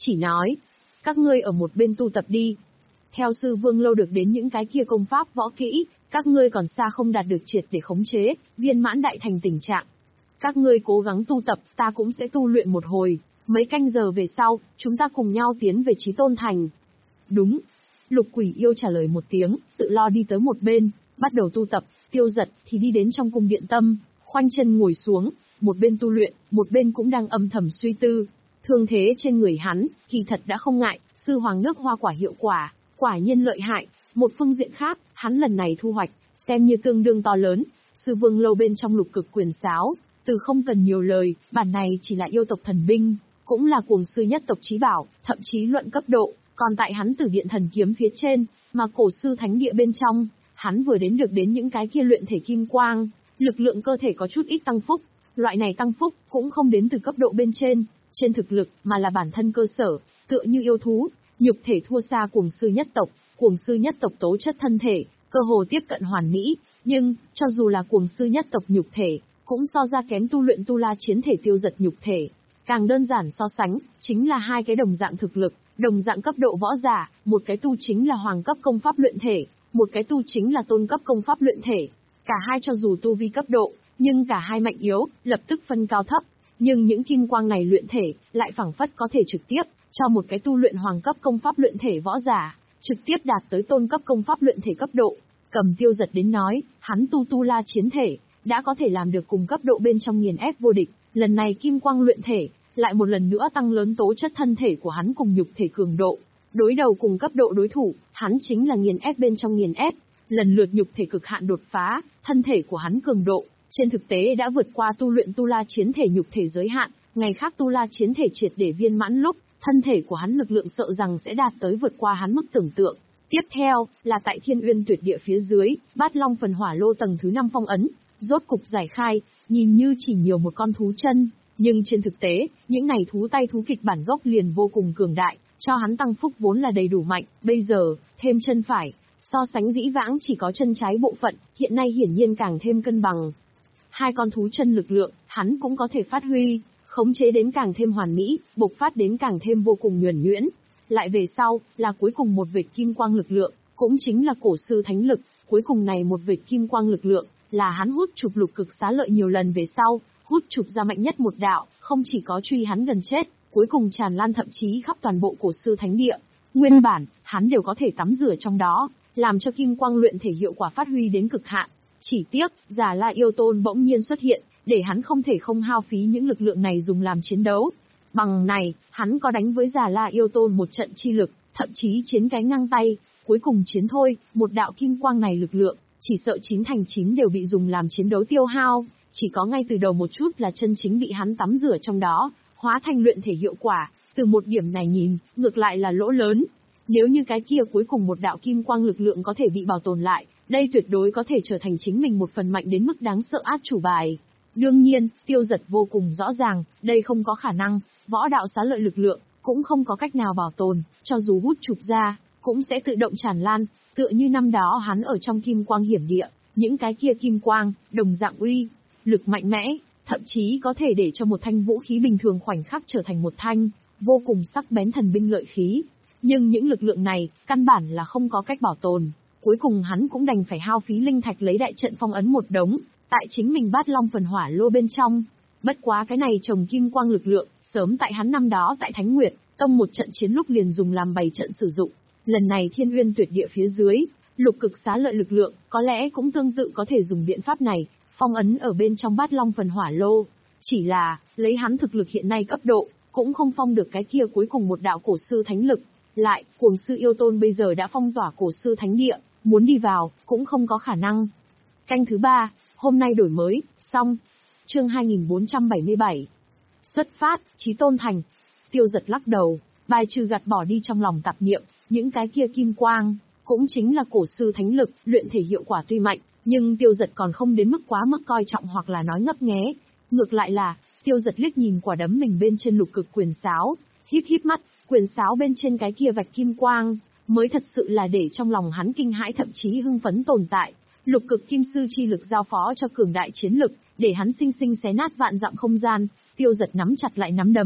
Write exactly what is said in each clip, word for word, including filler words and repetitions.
chỉ nói, các ngươi ở một bên tu tập đi. Theo sư vương lâu được đến những cái kia công pháp võ kỹ, các ngươi còn xa không đạt được triệt để khống chế, viên mãn đại thành tình trạng. Các ngươi cố gắng tu tập, ta cũng sẽ tu luyện một hồi, mấy canh giờ về sau, chúng ta cùng nhau tiến về Chí Tôn Thành. Đúng. Lục Quỷ Yêu trả lời một tiếng, tự lo đi tới một bên, bắt đầu tu tập. Tiêu Giật thì đi đến trong cung điện tâm, khoanh chân ngồi xuống, một bên tu luyện, một bên cũng đang âm thầm suy tư. Thương thế trên người hắn, kỳ thật đã không ngại, sư hoàng nước hoa quả hiệu quả, quả nhiên lợi hại. Một phương diện khác, hắn lần này thu hoạch, xem như tương đương to lớn. Sư vương lâu bên trong lục cực quyền sáo, từ không cần nhiều lời, bản này chỉ là yêu tộc thần binh, cũng là cuồng sư nhất tộc chí bảo, thậm chí luận cấp độ, còn tại hắn tử điện thần kiếm phía trên, mà cổ sư thánh địa bên trong, hắn vừa đến được đến những cái kia luyện thể kim quang, lực lượng cơ thể có chút ít tăng phúc, loại này tăng phúc cũng không đến từ cấp độ bên trên, trên thực lực, mà là bản thân cơ sở, tựa như yêu thú, nhục thể thua xa cuồng sư nhất tộc, cuồng sư nhất tộc tố chất thân thể, cơ hồ tiếp cận hoàn mỹ, nhưng, cho dù là cuồng sư nhất tộc nhục thể, cũng so ra kém tu luyện tu la chiến thể Tiêu Giật nhục thể. Càng đơn giản so sánh, chính là hai cái đồng dạng thực lực, đồng dạng cấp độ võ giả, một cái tu chính là hoàng cấp công pháp luyện thể, một cái tu chính là tôn cấp công pháp luyện thể. Cả hai cho dù tu vi cấp độ, nhưng cả hai mạnh yếu, lập tức phân cao thấp. Nhưng những kim quang này luyện thể, lại phảng phất có thể trực tiếp, cho một cái tu luyện hoàng cấp công pháp luyện thể võ giả, trực tiếp đạt tới tôn cấp công pháp luyện thể cấp độ. Cầm Tiêu Giật đến nói, hắn tu tu la chiến thể, đã có thể làm được cùng cấp độ bên trong nghiền ép vô địch, lần này kim quang luyện thể, lại một lần nữa tăng lớn tố chất thân thể của hắn cùng nhục thể cường độ. Đối đầu cùng cấp độ đối thủ, hắn chính là nghiền ép bên trong nghiền ép, lần lượt nhục thể cực hạn đột phá, thân thể của hắn cường độ, trên thực tế đã vượt qua tu luyện tu la chiến thể nhục thể giới hạn, ngày khác tu la chiến thể triệt để viên mãn lúc, thân thể của hắn lực lượng sợ rằng sẽ đạt tới vượt qua hắn mức tưởng tượng. Tiếp theo, là tại Thiên Uyên Tuyệt Địa phía dưới, Bát Long Phần Hỏa Lô tầng thứ năm phong ấn, rốt cục giải khai, nhìn như chỉ nhiều một con thú chân, nhưng trên thực tế, những này thú tay thú kịch bản gốc liền vô cùng cường đại, cho hắn tăng phúc vốn là đầy đủ mạnh, bây giờ, thêm chân phải, so sánh dĩ vãng chỉ có chân trái bộ phận, hiện nay hiển nhiên càng thêm cân bằng. Hai con thú chân lực lượng, hắn cũng có thể phát huy, khống chế đến càng thêm hoàn mỹ, bộc phát đến càng thêm vô cùng nhuần nhuyễn. Lại về sau, là cuối cùng một vệt kim quang lực lượng, cũng chính là cổ sư thánh lực, cuối cùng này một vệt kim quang lực lượng, là hắn hút chụp lục cực xá lợi nhiều lần về sau, hút chụp ra mạnh nhất một đạo, không chỉ có truy hắn gần chết, cuối cùng tràn lan thậm chí khắp toàn bộ cổ sư thánh địa. Nguyên bản, hắn đều có thể tắm rửa trong đó, làm cho kim quang luyện thể hiệu quả phát huy đến cực hạn. Chỉ tiếc, Già La Yêu Tôn bỗng nhiên xuất hiện, để hắn không thể không hao phí những lực lượng này dùng làm chiến đấu. Bằng này, hắn có đánh với Già La Yêu Tôn một trận chi lực, thậm chí chiến cái ngang tay, cuối cùng chiến thôi, một đạo kim quang này lực lượng, chỉ sợ chín thành chín đều bị dùng làm chiến đấu tiêu hao, chỉ có ngay từ đầu một chút là chân chính bị hắn tắm rửa trong đó, hóa thành luyện thể hiệu quả, từ một điểm này nhìn, ngược lại là lỗ lớn. Nếu như cái kia cuối cùng một đạo kim quang lực lượng có thể bị bảo tồn lại, đây tuyệt đối có thể trở thành chính mình một phần mạnh đến mức đáng sợ át chủ bài. Đương nhiên, Tiêu Giật vô cùng rõ ràng, đây không có khả năng, võ đạo xá lợi lực lượng, cũng không có cách nào bảo tồn, cho dù hút chụp ra, cũng sẽ tự động tràn lan, tựa như năm đó hắn ở trong kim quang hiểm địa, những cái kia kim quang, đồng dạng uy, lực mạnh mẽ, thậm chí có thể để cho một thanh vũ khí bình thường khoảnh khắc trở thành một thanh, vô cùng sắc bén thần binh lợi khí. Nhưng những lực lượng này, căn bản là không có cách bảo tồn, cuối cùng hắn cũng đành phải hao phí linh thạch lấy đại trận phong ấn một đống, tại chính mình Bát Long Phần Hỏa Lô bên trong. Bất quá cái này trồng kim quang lực lượng, sớm tại hắn năm đó tại Thánh Nguyệt, tông một trận chiến lúc liền dùng làm bày trận sử dụng. Lần này Thiên Uyên Tuyệt Địa phía dưới, lục cực xá lợi lực lượng, có lẽ cũng tương tự có thể dùng biện pháp này, phong ấn ở bên trong Bát Long Phần Hỏa Lô. Chỉ là, lấy hắn thực lực hiện nay cấp độ, cũng không phong được cái kia cuối cùng một đạo cổ sư thánh lực. Lại, cuồng sư yêu tôn bây giờ đã phong tỏa cổ sư thánh địa, muốn đi vào, cũng không có khả năng. Canh thứ ba, hôm nay đổi mới, xong. Chương hai nghìn bốn trăm bảy mươi bảy. Xuất phát, Chí Tôn Thành. Tiêu Giật lắc đầu, bài trừ gạt bỏ đi trong lòng tạp niệm, những cái kia kim quang, cũng chính là cổ sư thánh lực, luyện thể hiệu quả tuy mạnh, nhưng Tiêu Giật còn không đến mức quá mức coi trọng hoặc là nói ngấp nghé. Ngược lại là, Tiêu Giật liếc nhìn quả đấm mình bên trên lục cực quyền sáo, híp híp mắt, quyền sáo bên trên cái kia vạch kim quang, mới thật sự là để trong lòng hắn kinh hãi thậm chí hưng phấn tồn tại. Lục cực kim sư chi lực giao phó cho cường đại chiến lực, để hắn sinh sinh xé nát vạn dặm không gian. Tiêu Giật nắm chặt lại nắm đấm,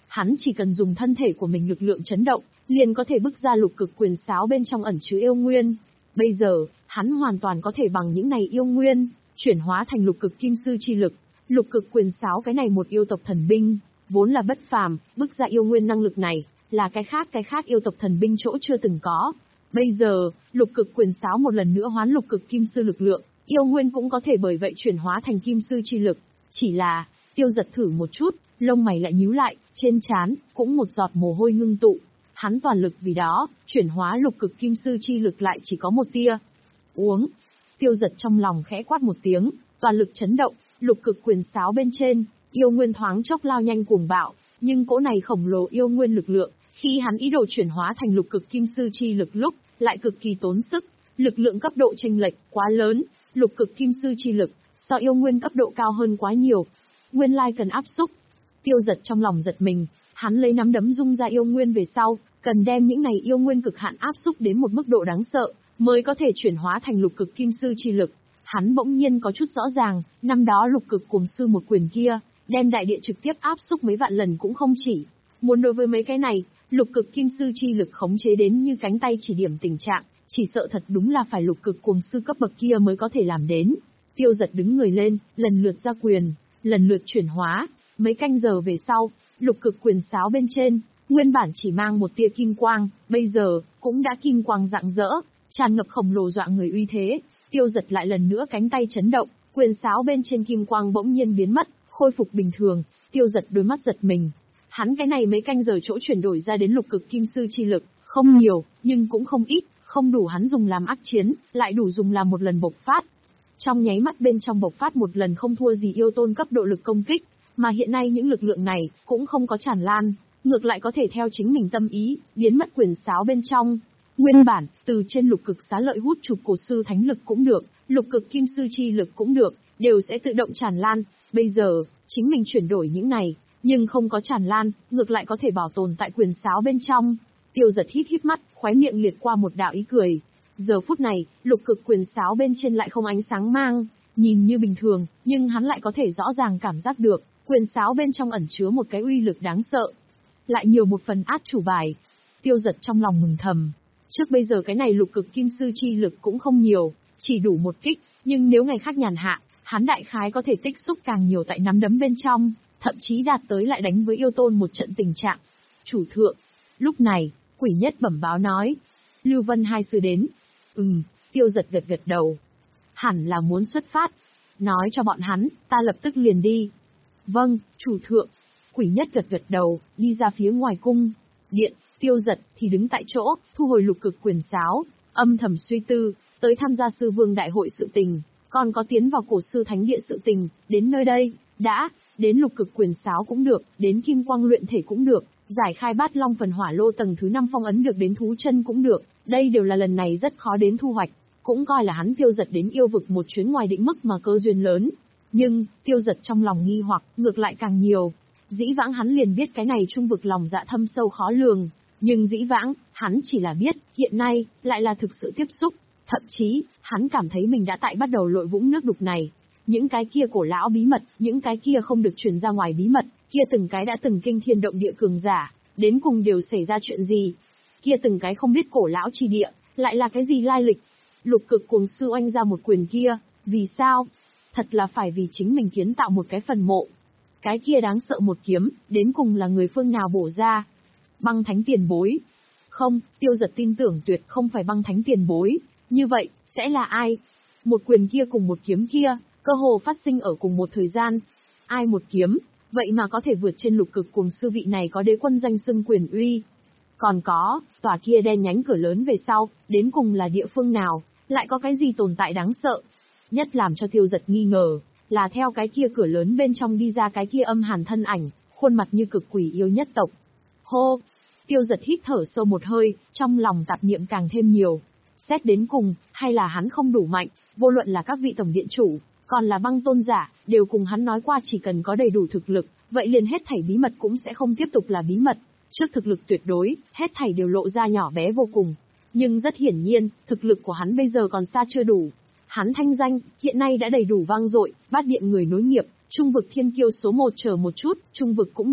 hắn chỉ cần dùng thân thể của mình lực lượng chấn động, liền có thể bức ra lục cực quyền sáo bên trong ẩn chứa yêu nguyên. Bây giờ, hắn hoàn toàn có thể bằng những này yêu nguyên, chuyển hóa thành lục cực kim sư chi lực. Lục cực quyền sáo cái này một yêu tộc thần binh, vốn là bất phàm, bức ra yêu nguyên năng lực này, là cái khác cái khác yêu tộc thần binh chỗ chưa từng có. Bây giờ, lục cực quyền sáo một lần nữa hoán lục cực kim sư lực lượng, yêu nguyên cũng có thể bởi vậy chuyển hóa thành kim sư chi lực. Chỉ là, Tiêu Giật thử một chút, lông mày lại nhíu lại, trên trán cũng một giọt mồ hôi ngưng tụ. Hắn toàn lực vì đó, chuyển hóa lục cực kim sư chi lực lại chỉ có một tia. Uống. Tiêu Giật trong lòng khẽ quát một tiếng, toàn lực chấn động, lục cực quyền sáo bên trên, yêu nguyên thoáng chốc lao nhanh cuồng bạo, nhưng cỗ này khổng lồ yêu nguyên lực lượng, khi hắn ý đồ chuyển hóa thành lục cực kim sư chi lực lúc, lại cực kỳ tốn sức, lực lượng cấp độ chênh lệch quá lớn, lục cực kim sư chi lực, so yêu nguyên cấp độ cao hơn quá nhiều. Nguyên lai cần áp xúc. Tiêu Giật trong lòng giật mình, hắn lấy nắm đấm dung ra yêu nguyên về sau, cần đem những này yêu nguyên cực hạn áp xúc đến một mức độ đáng sợ, mới có thể chuyển hóa thành lục cực kim sư chi lực. Hắn bỗng nhiên có chút rõ ràng, năm đó lục cực cuồng sư một quyền kia, đem đại địa trực tiếp áp xúc mấy vạn lần cũng không chỉ. Muốn đối với mấy cái này, lục cực kim sư chi lực khống chế đến như cánh tay chỉ điểm tình trạng, chỉ sợ thật đúng là phải lục cực cuồng sư cấp bậc kia mới có thể làm đến. Tiêu Giật đứng người lên, lần lượt ra quyền, lần lượt chuyển hóa. Mấy canh giờ về sau, lục cực quyền sáo bên trên, nguyên bản chỉ mang một tia kim quang, bây giờ cũng đã kim quang rạng rỡ, tràn ngập khổng lồ dọa người uy thế. Tiêu Giật lại lần nữa cánh tay chấn động, quyền sáo bên trên kim quang bỗng nhiên biến mất, khôi phục bình thường. Tiêu Giật đôi mắt giật mình. Hắn cái này mấy canh giờ chỗ chuyển đổi ra đến lục cực kim sư chi lực, không nhiều, nhưng cũng không ít, không đủ hắn dùng làm ác chiến, lại đủ dùng làm một lần bộc phát. Trong nháy mắt bên trong bộc phát một lần không thua gì yêu tôn cấp độ lực công kích, mà hiện nay những lực lượng này cũng không có tràn lan, ngược lại có thể theo chính mình tâm ý, biến mất quyền sáo bên trong. Nguyên bản, từ trên lục cực xá lợi hút chụp cổ sư thánh lực cũng được, lục cực kim sư chi lực cũng được, đều sẽ tự động tràn lan. Bây giờ, chính mình chuyển đổi những này, nhưng không có tràn lan, ngược lại có thể bảo tồn tại quyền sáo bên trong. Tiêu Giật hít hít mắt, khóe miệng liệt qua một đạo ý cười. Giờ phút này, lục cực quyền sáo bên trên lại không ánh sáng mang, nhìn như bình thường, nhưng hắn lại có thể rõ ràng cảm giác được, quyền sáo bên trong ẩn chứa một cái uy lực đáng sợ. Lại nhiều một phần át chủ bài. Tiêu Giật trong lòng mừng thầm. Trước bây giờ cái này lục cực kim sư chi lực cũng không nhiều, chỉ đủ một kích, nhưng nếu ngày khác nhàn hạ, hắn đại khái có thể tích xúc càng nhiều tại nắm đấm bên trong, thậm chí đạt tới lại đánh với yêu tôn một trận tình trạng. Chủ thượng. Lúc này, Quỷ Nhất bẩm báo nói. Lưu Vân hai sư đến. Ừm, Tiêu Giật gật gật đầu. Hẳn là muốn xuất phát. Nói cho bọn hắn, ta lập tức liền đi. Vâng, chủ thượng. Quỷ Nhất gật gật đầu, đi ra phía ngoài cung. Điện, Tiêu Giật thì đứng tại chỗ, thu hồi lục cực quyền sáo, âm thầm suy tư, tới tham gia sư vương đại hội sự tình, còn có tiến vào cổ sư thánh địa sự tình, đến nơi đây, đã, đến lục cực quyền sáo cũng được, đến kim quang luyện thể cũng được, giải khai bát long phần hỏa lô tầng thứ năm phong ấn được đến thú chân cũng được, đây đều là lần này rất khó đến thu hoạch, cũng coi là hắn Tiêu Giật đến yêu vực một chuyến ngoài định mức mà cơ duyên lớn. Nhưng, Tiêu Giật trong lòng nghi hoặc, ngược lại càng nhiều. Dĩ vãng hắn liền biết cái này trung vực lòng dạ thâm sâu khó lường, nhưng dĩ vãng, hắn chỉ là biết, hiện nay, lại là thực sự tiếp xúc. Thậm chí, hắn cảm thấy mình đã tại bắt đầu lội vũng nước đục này. Những cái kia cổ lão bí mật, những cái kia không được truyền ra ngoài bí mật, kia từng cái đã từng kinh thiên động địa cường giả, đến cùng đều xảy ra chuyện gì? Kia từng cái không biết cổ lão chi địa, lại là cái gì lai lịch? Lục cực cuồng sư oanh ra một quyền kia, vì sao? Thật là phải vì chính mình kiến tạo một cái phần mộ. Cái kia đáng sợ một kiếm, đến cùng là người phương nào bổ ra? Băng thánh tiền bối. Không, Tiêu Giật tin tưởng tuyệt không phải băng thánh tiền bối. Như vậy, sẽ là ai? Một quyền kia cùng một kiếm kia, cơ hồ phát sinh ở cùng một thời gian. Ai một kiếm, vậy mà có thể vượt trên lục cực cuồng sư vị này có đế quân danh xưng quyền uy. Còn có, tòa kia đen nhánh cửa lớn về sau, đến cùng là địa phương nào, lại có cái gì tồn tại đáng sợ? Nhất làm cho Tiêu Giật nghi ngờ, là theo cái kia cửa lớn bên trong đi ra cái kia âm hàn thân ảnh, khuôn mặt như cực quỷ yêu nhất tộc. Hô! Tiêu Giật hít thở sâu một hơi, trong lòng tạp niệm càng thêm nhiều. Xét đến cùng, hay là hắn không đủ mạnh, vô luận là các vị tổng điện chủ, còn là băng tôn giả, đều cùng hắn nói qua chỉ cần có đầy đủ thực lực, vậy liền hết thảy bí mật cũng sẽ không tiếp tục là bí mật. Trước thực lực tuyệt đối, hết thảy đều lộ ra nhỏ bé vô cùng. Nhưng rất hiển nhiên, thực lực của hắn bây giờ còn xa chưa đủ. Hắn thanh danh, hiện nay đã đầy đủ vang dội, bát điện người nối nghiệp, trung vực thiên kiêu số một chờ một chút, trung vực cũng được,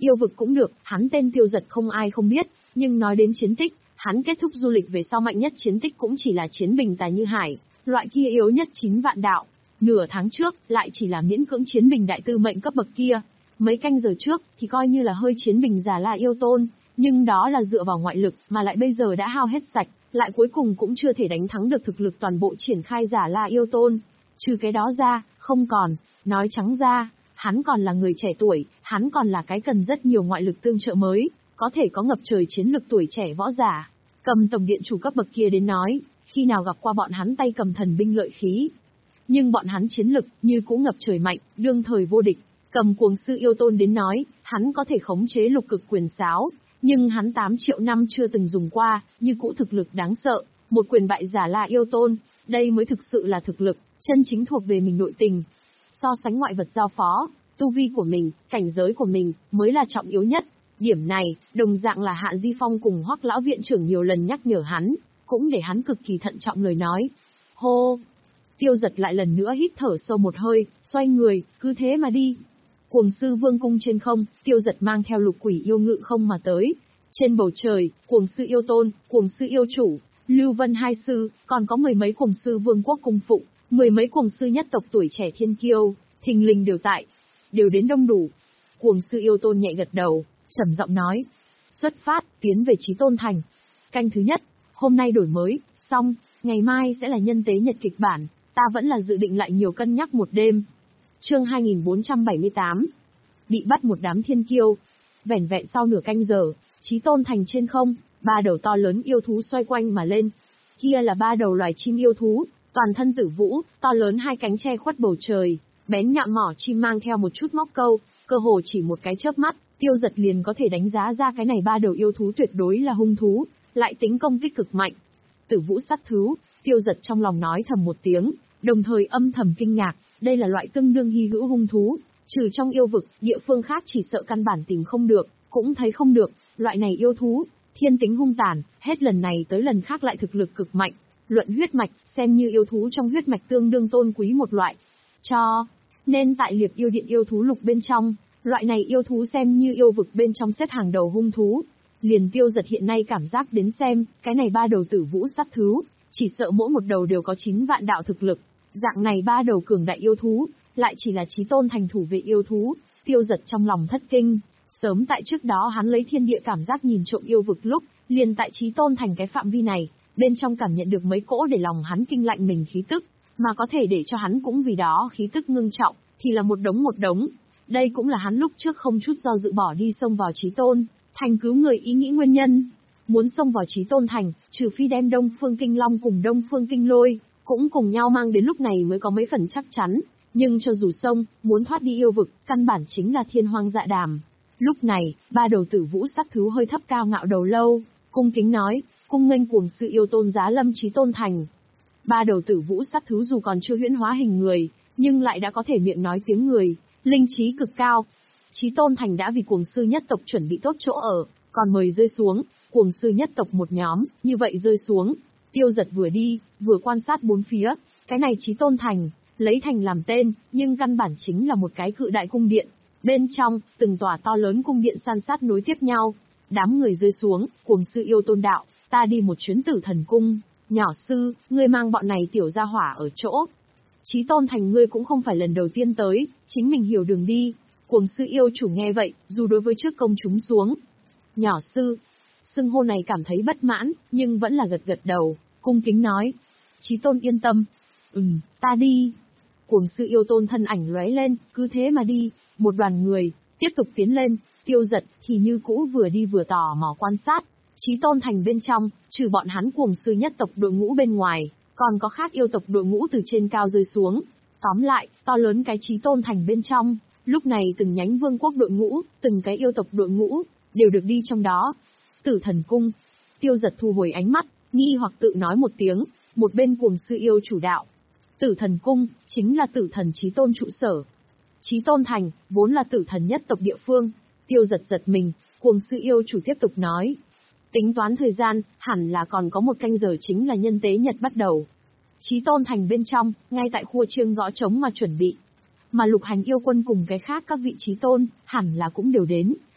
Yêu vực cũng được, hắn tên Tiêu Giật không ai không biết, nhưng nói đến chiến tích, hắn kết thúc du lịch về sau mạnh nhất chiến tích cũng chỉ là chiến bình tài như hải, loại kia yếu nhất chín vạn đạo. Nửa tháng trước, lại chỉ là miễn cưỡng chiến bình đại tư mệnh cấp bậc kia. Mấy canh giờ trước, thì coi như là hơi chiến bình Già La Yêu Tôn, nhưng đó là dựa vào ngoại lực, mà lại bây giờ đã hao hết sạch, lại cuối cùng cũng chưa thể đánh thắng được thực lực toàn bộ triển khai Già La Yêu Tôn. Trừ cái đó ra, không còn, nói trắng ra, hắn còn là người trẻ tuổi, hắn còn là cái cần rất nhiều ngoại lực tương trợ mới, có thể có ngập trời chiến lực tuổi trẻ võ giả. Cầm tổng điện chủ cấp bậc kia đến nói, khi nào gặp qua bọn hắn tay cầm thần binh lợi khí. Nhưng bọn hắn chiến lực, như cũ ngập trời mạnh, đương thời vô địch. Cầm cuồng sư yêu tôn đến nói, hắn có thể khống chế lục cực quyền sáo, nhưng hắn tám triệu năm chưa từng dùng qua, như cũ thực lực đáng sợ, một quyền bại Già La Yêu Tôn, đây mới thực sự là thực lực, chân chính thuộc về mình nội tình. So sánh ngoại vật giao phó, tu vi của mình, cảnh giới của mình, mới là trọng yếu nhất. Điểm này, đồng dạng là Hạ Di Phong cùng Hoắc lão viện trưởng nhiều lần nhắc nhở hắn, cũng để hắn cực kỳ thận trọng lời nói. Hô! Tiêu Giật lại lần nữa hít thở sâu một hơi, xoay người, cứ thế mà đi. Cuồng sư vương cung trên không, Tiêu Giật mang theo lục quỷ yêu ngự không mà tới. Trên bầu trời, cuồng sư yêu tôn, cuồng sư yêu chủ, Lưu Vân hai sư, còn có mười mấy cuồng sư vương quốc cung phụng, mười mấy cuồng sư nhất tộc tuổi trẻ thiên kiêu, thình lình đều tại, đều đến đông đủ. Cuồng sư yêu tôn nhẹ gật đầu, trầm giọng nói: xuất phát, tiến về Chí Tôn Thành. Canh thứ nhất, hôm nay đổi mới, xong, ngày mai sẽ là nhân tế nhật kịch bản, ta vẫn là dự định lại nhiều cân nhắc một đêm. Chương hai nghìn bốn trăm bảy mươi tám. Bị bắt một đám thiên kiêu. Vẻn vẹn sau nửa canh giờ, Chí Tôn Thành trên không, ba đầu to lớn yêu thú xoay quanh mà lên. Kia là ba đầu loài chim yêu thú, toàn thân tử vũ, to lớn hai cánh che khuất bầu trời, bén nhọn mỏ chim mang theo một chút móc câu, cơ hồ chỉ một cái chớp mắt, Tiêu Giật liền có thể đánh giá ra cái này ba đầu yêu thú tuyệt đối là hung thú, lại tính công kích cực mạnh. Tử vũ sát thú, Tiêu Giật trong lòng nói thầm một tiếng, đồng thời âm thầm kinh ngạc, đây là loại tương đương hy hữu hung thú, trừ trong yêu vực, địa phương khác chỉ sợ căn bản tìm không được, cũng thấy không được, loại này yêu thú, thiên tính hung tàn, hết lần này tới lần khác lại thực lực cực mạnh, luận huyết mạch, xem như yêu thú trong huyết mạch tương đương tôn quý một loại. Cho nên tại liệp yêu điện yêu thú lục bên trong, loại này yêu thú xem như yêu vực bên trong xếp hàng đầu hung thú. Liền Tiêu Giật hiện nay cảm giác đến xem, cái này ba đầu tử vũ sát thú, chỉ sợ mỗi một đầu đều có chín vạn đạo thực lực. Dạng này ba đầu cường đại yêu thú, lại chỉ là Chí Tôn Thành thủ vệ yêu thú, Tiêu Giật trong lòng thất kinh. Sớm tại trước đó hắn lấy thiên địa cảm giác nhìn trộm yêu vực lúc, liền tại Chí Tôn Thành cái phạm vi này, bên trong cảm nhận được mấy cỗ để lòng hắn kinh lạnh mình khí tức, mà có thể để cho hắn cũng vì đó khí tức ngưng trọng, thì là một đống một đống. Đây cũng là hắn lúc trước không chút do dự bỏ đi xông vào Chí Tôn Thành cứu người ý nghĩ nguyên nhân. Muốn xông vào Chí Tôn Thành, trừ phi đem Đông Phương Kinh Long cùng Đông Phương Kinh Lôi, cũng cùng nhau mang đến lúc này mới có mấy phần chắc chắn. Nhưng cho dù xông, muốn thoát đi yêu vực, căn bản chính là thiên hoang dạ đàm. Lúc này, ba đầu tử vũ sát thú hơi thấp cao ngạo đầu lâu, cung kính nói, cung nghênh cuồng sư yêu tôn giá lâm Chí Tôn Thành. Ba đầu tử vũ sát thú dù còn chưa huyễn hóa hình người, nhưng lại đã có thể miệng nói tiếng người, linh trí cực cao. Chí Tôn Thành đã vì cuồng sư nhất tộc chuẩn bị tốt chỗ ở, còn mời rơi xuống, cuồng sư nhất tộc một nhóm, như vậy rơi xuống. Tiêu Giật vừa đi, vừa quan sát bốn phía, cái này Chí Tôn Thành, lấy thành làm tên, nhưng căn bản chính là một cái cự đại cung điện. Bên trong, từng tòa to lớn cung điện san sát nối tiếp nhau. Đám người rơi xuống, cuồng sư yêu tôn đạo, ta đi một chuyến Tử Thần Cung. Nhỏ sư, ngươi mang bọn này tiểu gia hỏa ở chỗ. Chí Tôn Thành ngươi cũng không phải lần đầu tiên tới, chính mình hiểu đường đi. Cuồng sư yêu chủ nghe vậy, dù đối với trước công chúng xuống. Nhỏ sư, xưng hô này cảm thấy bất mãn, nhưng vẫn là gật gật đầu, cung kính nói. Chí Tôn yên tâm. Ừm, ta đi. Cuồng sư yêu tôn thân ảnh lóe lên, cứ thế mà đi. Một đoàn người, tiếp tục tiến lên, Tiêu Giật thì như cũ vừa đi vừa tò mò quan sát. Chí Tôn Thành bên trong, trừ bọn hắn cuồng sư nhất tộc đội ngũ bên ngoài, còn có khác yêu tộc đội ngũ từ trên cao rơi xuống. Tóm lại, to lớn cái Chí Tôn Thành bên trong, lúc này từng nhánh vương quốc đội ngũ, từng cái yêu tộc đội ngũ, đều được đi trong đó. Tử Thần Cung. Tiêu Giật thu hồi ánh mắt, nghi hoặc tự nói một tiếng, một bên cuồng sư yêu chủ đạo. Tử Thần Cung, chính là Tử Thần Chí Tôn trụ sở. Chí Tôn Thành, vốn là tử thần nhất tộc địa phương. Tiêu Giật giật mình, cuồng sư yêu chủ tiếp tục nói. Tính toán thời gian, hẳn là còn có một canh giờ chính là nhân tế nhật bắt đầu. Chí Tôn Thành bên trong, ngay tại khu chiêng gõ trống mà chuẩn bị. Mà Lục Hành yêu quân cùng cái khác các vị Chí Tôn, hẳn là cũng đều đến.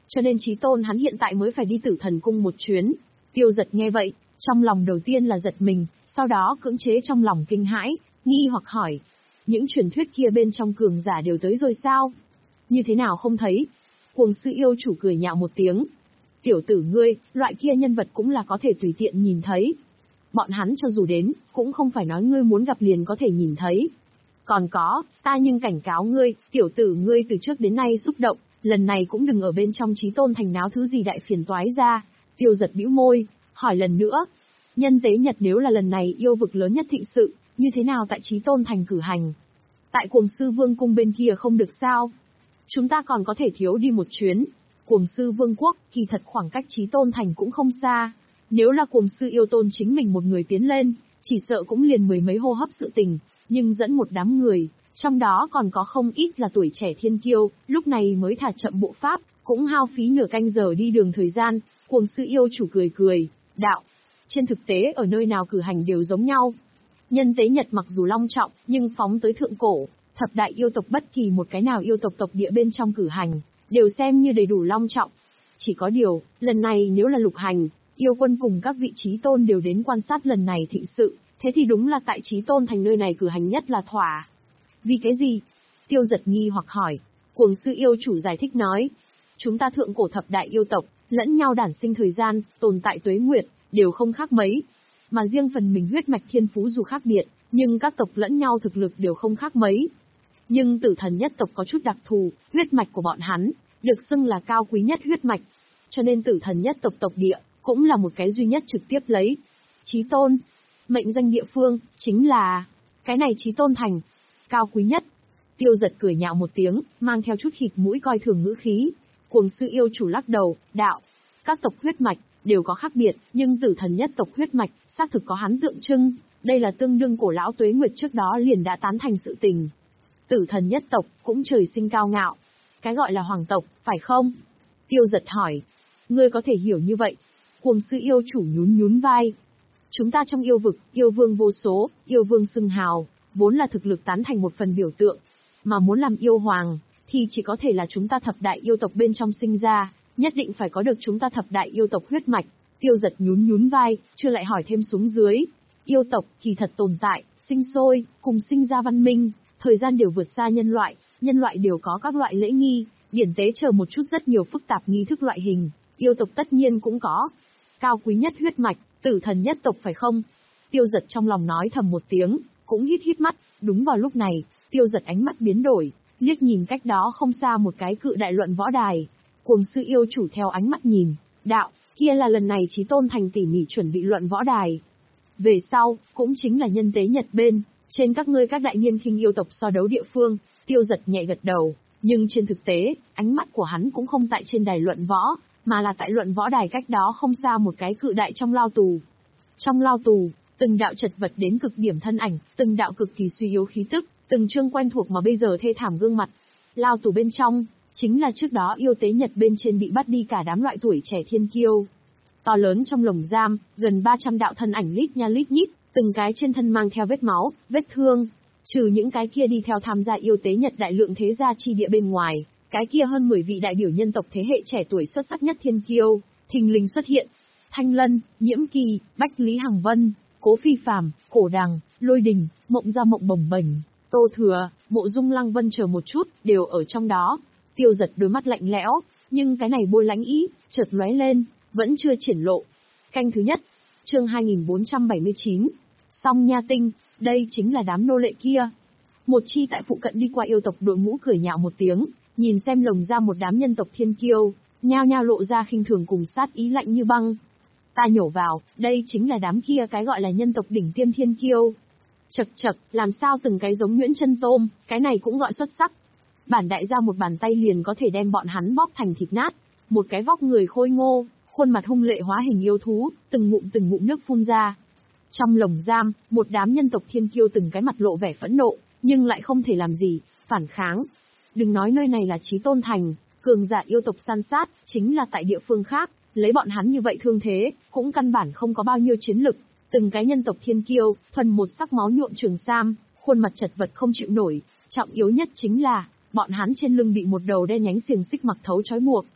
Cho nên Chí Tôn hắn hiện tại mới phải đi Tử Thần Cung một chuyến. Tiêu Giật nghe vậy, trong lòng đầu tiên là giật mình, sau đó cưỡng chế trong lòng kinh hãi, nghi hoặc hỏi. Những truyền thuyết kia bên trong cường giả đều tới rồi sao? Như thế nào không thấy? Cuồng sư yêu chủ cười nhạo một tiếng. Tiểu tử ngươi, loại kia nhân vật cũng là có thể tùy tiện nhìn thấy. Bọn hắn cho dù đến, cũng không phải nói ngươi muốn gặp liền có thể nhìn thấy. Còn có, ta nhưng cảnh cáo ngươi, tiểu tử ngươi từ trước đến nay xúc động, lần này cũng đừng ở bên trong Chí Tôn Thành náo thứ gì đại phiền toái ra. Tiêu Giật bĩu môi, hỏi lần nữa. Nhân tế Nhật nếu là lần này yêu vực lớn nhất thịnh sự, như thế nào tại Chí Tôn Thành cử hành? Tại Cuồng Sư Vương cung bên kia không được sao? Chúng ta còn có thể thiếu đi một chuyến. Cuồng Sư Vương quốc, kỳ thật khoảng cách Chí Tôn Thành cũng không xa. Nếu là Cuồng Sư yêu tôn chính mình một người tiến lên, chỉ sợ cũng liền mười mấy hô hấp sự tình, nhưng dẫn một đám người, trong đó còn có không ít là tuổi trẻ thiên kiêu, lúc này mới thả chậm bộ pháp, cũng hao phí nửa canh giờ đi đường thời gian. Cuồng Sư yêu chủ cười cười, đạo. Trên thực tế ở nơi nào cử hành đều giống nhau. Nhân tế Nhật mặc dù long trọng, nhưng phóng tới thượng cổ, thập đại yêu tộc bất kỳ một cái nào yêu tộc tộc địa bên trong cử hành, đều xem như đầy đủ long trọng. Chỉ có điều, lần này nếu là lục hành, yêu quân cùng các vị Chí Tôn đều đến quan sát lần này thịnh sự, thế thì đúng là tại Chí Tôn Thành nơi này cử hành nhất là thỏa. Vì cái gì? Tiêu Giật nghi hoặc hỏi. Cuồng sư yêu chủ giải thích nói. Chúng ta thượng cổ thập đại yêu tộc, lẫn nhau đản sinh thời gian, tồn tại tuế nguyệt, đều không khác mấy. Mà riêng phần mình huyết mạch thiên phú dù khác biệt, nhưng các tộc lẫn nhau thực lực đều không khác mấy. Nhưng Tử Thần nhất tộc có chút đặc thù, huyết mạch của bọn hắn, được xưng là cao quý nhất huyết mạch. Cho nên Tử Thần nhất tộc tộc địa, cũng là một cái duy nhất trực tiếp lấy. Chí Tôn, mệnh danh địa phương, chính là, cái này Chí Tôn Thành, cao quý nhất. Tiêu Giật cười nhạo một tiếng, mang theo chút khịt mũi coi thường ngữ khí. Cuồng sư yêu chủ lắc đầu, đạo, các tộc huyết mạch, đều có khác biệt, nhưng Tử Thần nhất tộc huyết mạch, xác thực có hắn tượng trưng, đây là tương đương cổ lão tuế nguyệt trước đó liền đã tán thành sự tình. Tử Thần nhất tộc, cũng trời sinh cao ngạo. Cái gọi là hoàng tộc, phải không? Tiêu Giật hỏi. Ngươi có thể hiểu như vậy. Cuồng sư yêu chủ nhún nhún vai. Chúng ta trong yêu vực, yêu vương vô số, yêu vương xưng hào, vốn là thực lực tán thành một phần biểu tượng. Mà muốn làm yêu hoàng, thì chỉ có thể là chúng ta thập đại yêu tộc bên trong sinh ra, nhất định phải có được chúng ta thập đại yêu tộc huyết mạch. Tiêu Giật nhún nhún vai, chưa lại hỏi thêm xuống dưới. Yêu tộc, kỳ thật tồn tại, sinh sôi, cùng sinh ra văn minh, thời gian đều vượt xa nhân loại, nhân loại đều có các loại lễ nghi, điển tế chờ một chút rất nhiều phức tạp nghi thức loại hình, yêu tộc tất nhiên cũng có. Cao quý nhất huyết mạch, Tử Thần nhất tộc phải không? Tiêu Giật trong lòng nói thầm một tiếng, cũng hít hít mắt, đúng vào lúc này, Tiêu Giật ánh mắt biến đổi, liếc nhìn cách đó không xa một cái cự đại luận võ đài. Cuồng sư yêu chủ theo ánh mắt nhìn, đạo, kia là lần này Chí Tôn Thành tỉ mỉ chuẩn bị luận võ đài. Về sau, cũng chính là nhân tế Nhật bên, trên các ngươi các đại niên khinh yêu tộc so đấu địa phương. Tiêu Giật nhẹ gật đầu, nhưng trên thực tế, ánh mắt của hắn cũng không tại trên đài luận võ, mà là tại luận võ đài cách đó không xa một cái cự đại trong lao tù. Trong lao tù, từng đạo chật vật đến cực điểm thân ảnh, từng đạo cực kỳ suy yếu khí tức, từng chương quen thuộc mà bây giờ thê thảm gương mặt. Lao tù bên trong, chính là trước đó yêu tế Nhật bên trên bị bắt đi cả đám loại tuổi trẻ thiên kiêu. To lớn trong lồng giam, gần ba trăm đạo thân ảnh lít nha lít nhít, từng cái trên thân mang theo vết máu, vết thương. Trừ những cái kia đi theo tham gia yêu tế Nhật đại lượng thế gia chi địa bên ngoài, cái kia hơn mười vị đại biểu nhân tộc thế hệ trẻ tuổi xuất sắc nhất thiên kiêu, thình lình xuất hiện. Thanh Lân, Nhiễm Kỳ, Bách Lý Hằng Vân, Cố Phi Phàm, Cổ Đằng, Lôi Đình, Mộng Gia Mộng Bồng Bềnh, Tô Thừa, Mộ Dung Lăng Vân chờ một chút, đều ở trong đó. Tiêu Giật đôi mắt lạnh lẽo, nhưng cái này bôi lãnh ý, chợt lóe lên, vẫn chưa triển lộ. Canh thứ nhất, chương hai nghìn bốn trăm bảy mươi chín, Song Nha Tinh, đây chính là đám nô lệ kia. Một chi tại phụ cận đi qua yêu tộc đội ngũ cười nhạo một tiếng, nhìn xem lồng ra một đám nhân tộc thiên kiêu, nhao nhao lộ ra khinh thường cùng sát ý lạnh như băng. Ta nhổ vào, đây chính là đám kia cái gọi là nhân tộc đỉnh tiêm thiên kiêu. Chậc chậc, làm sao từng cái giống Nguyễn Chân Tôm, cái này cũng gọi xuất sắc. Bản đại gia một bàn tay liền có thể đem bọn hắn bóp thành thịt nát. Một cái vóc người khôi ngô, khuôn mặt hung lệ hóa hình yêu thú, từng ngụm từng ngụm nước phun ra. Trong lồng giam, một đám nhân tộc thiên kiêu từng cái mặt lộ vẻ phẫn nộ, nhưng lại không thể làm gì, phản kháng. Đừng nói nơi này là Chí Tôn Thành, cường giả yêu tộc san sát, chính là tại địa phương khác, lấy bọn hắn như vậy thương thế, cũng căn bản không có bao nhiêu chiến lực. Từng cái nhân tộc thiên kiêu, thuần một sắc máu nhuộm trường sam, khuôn mặt chật vật không chịu nổi, trọng yếu nhất chính là, bọn hắn trên lưng bị một đầu đen nhánh xiềng xích mặc thấu trói buộc.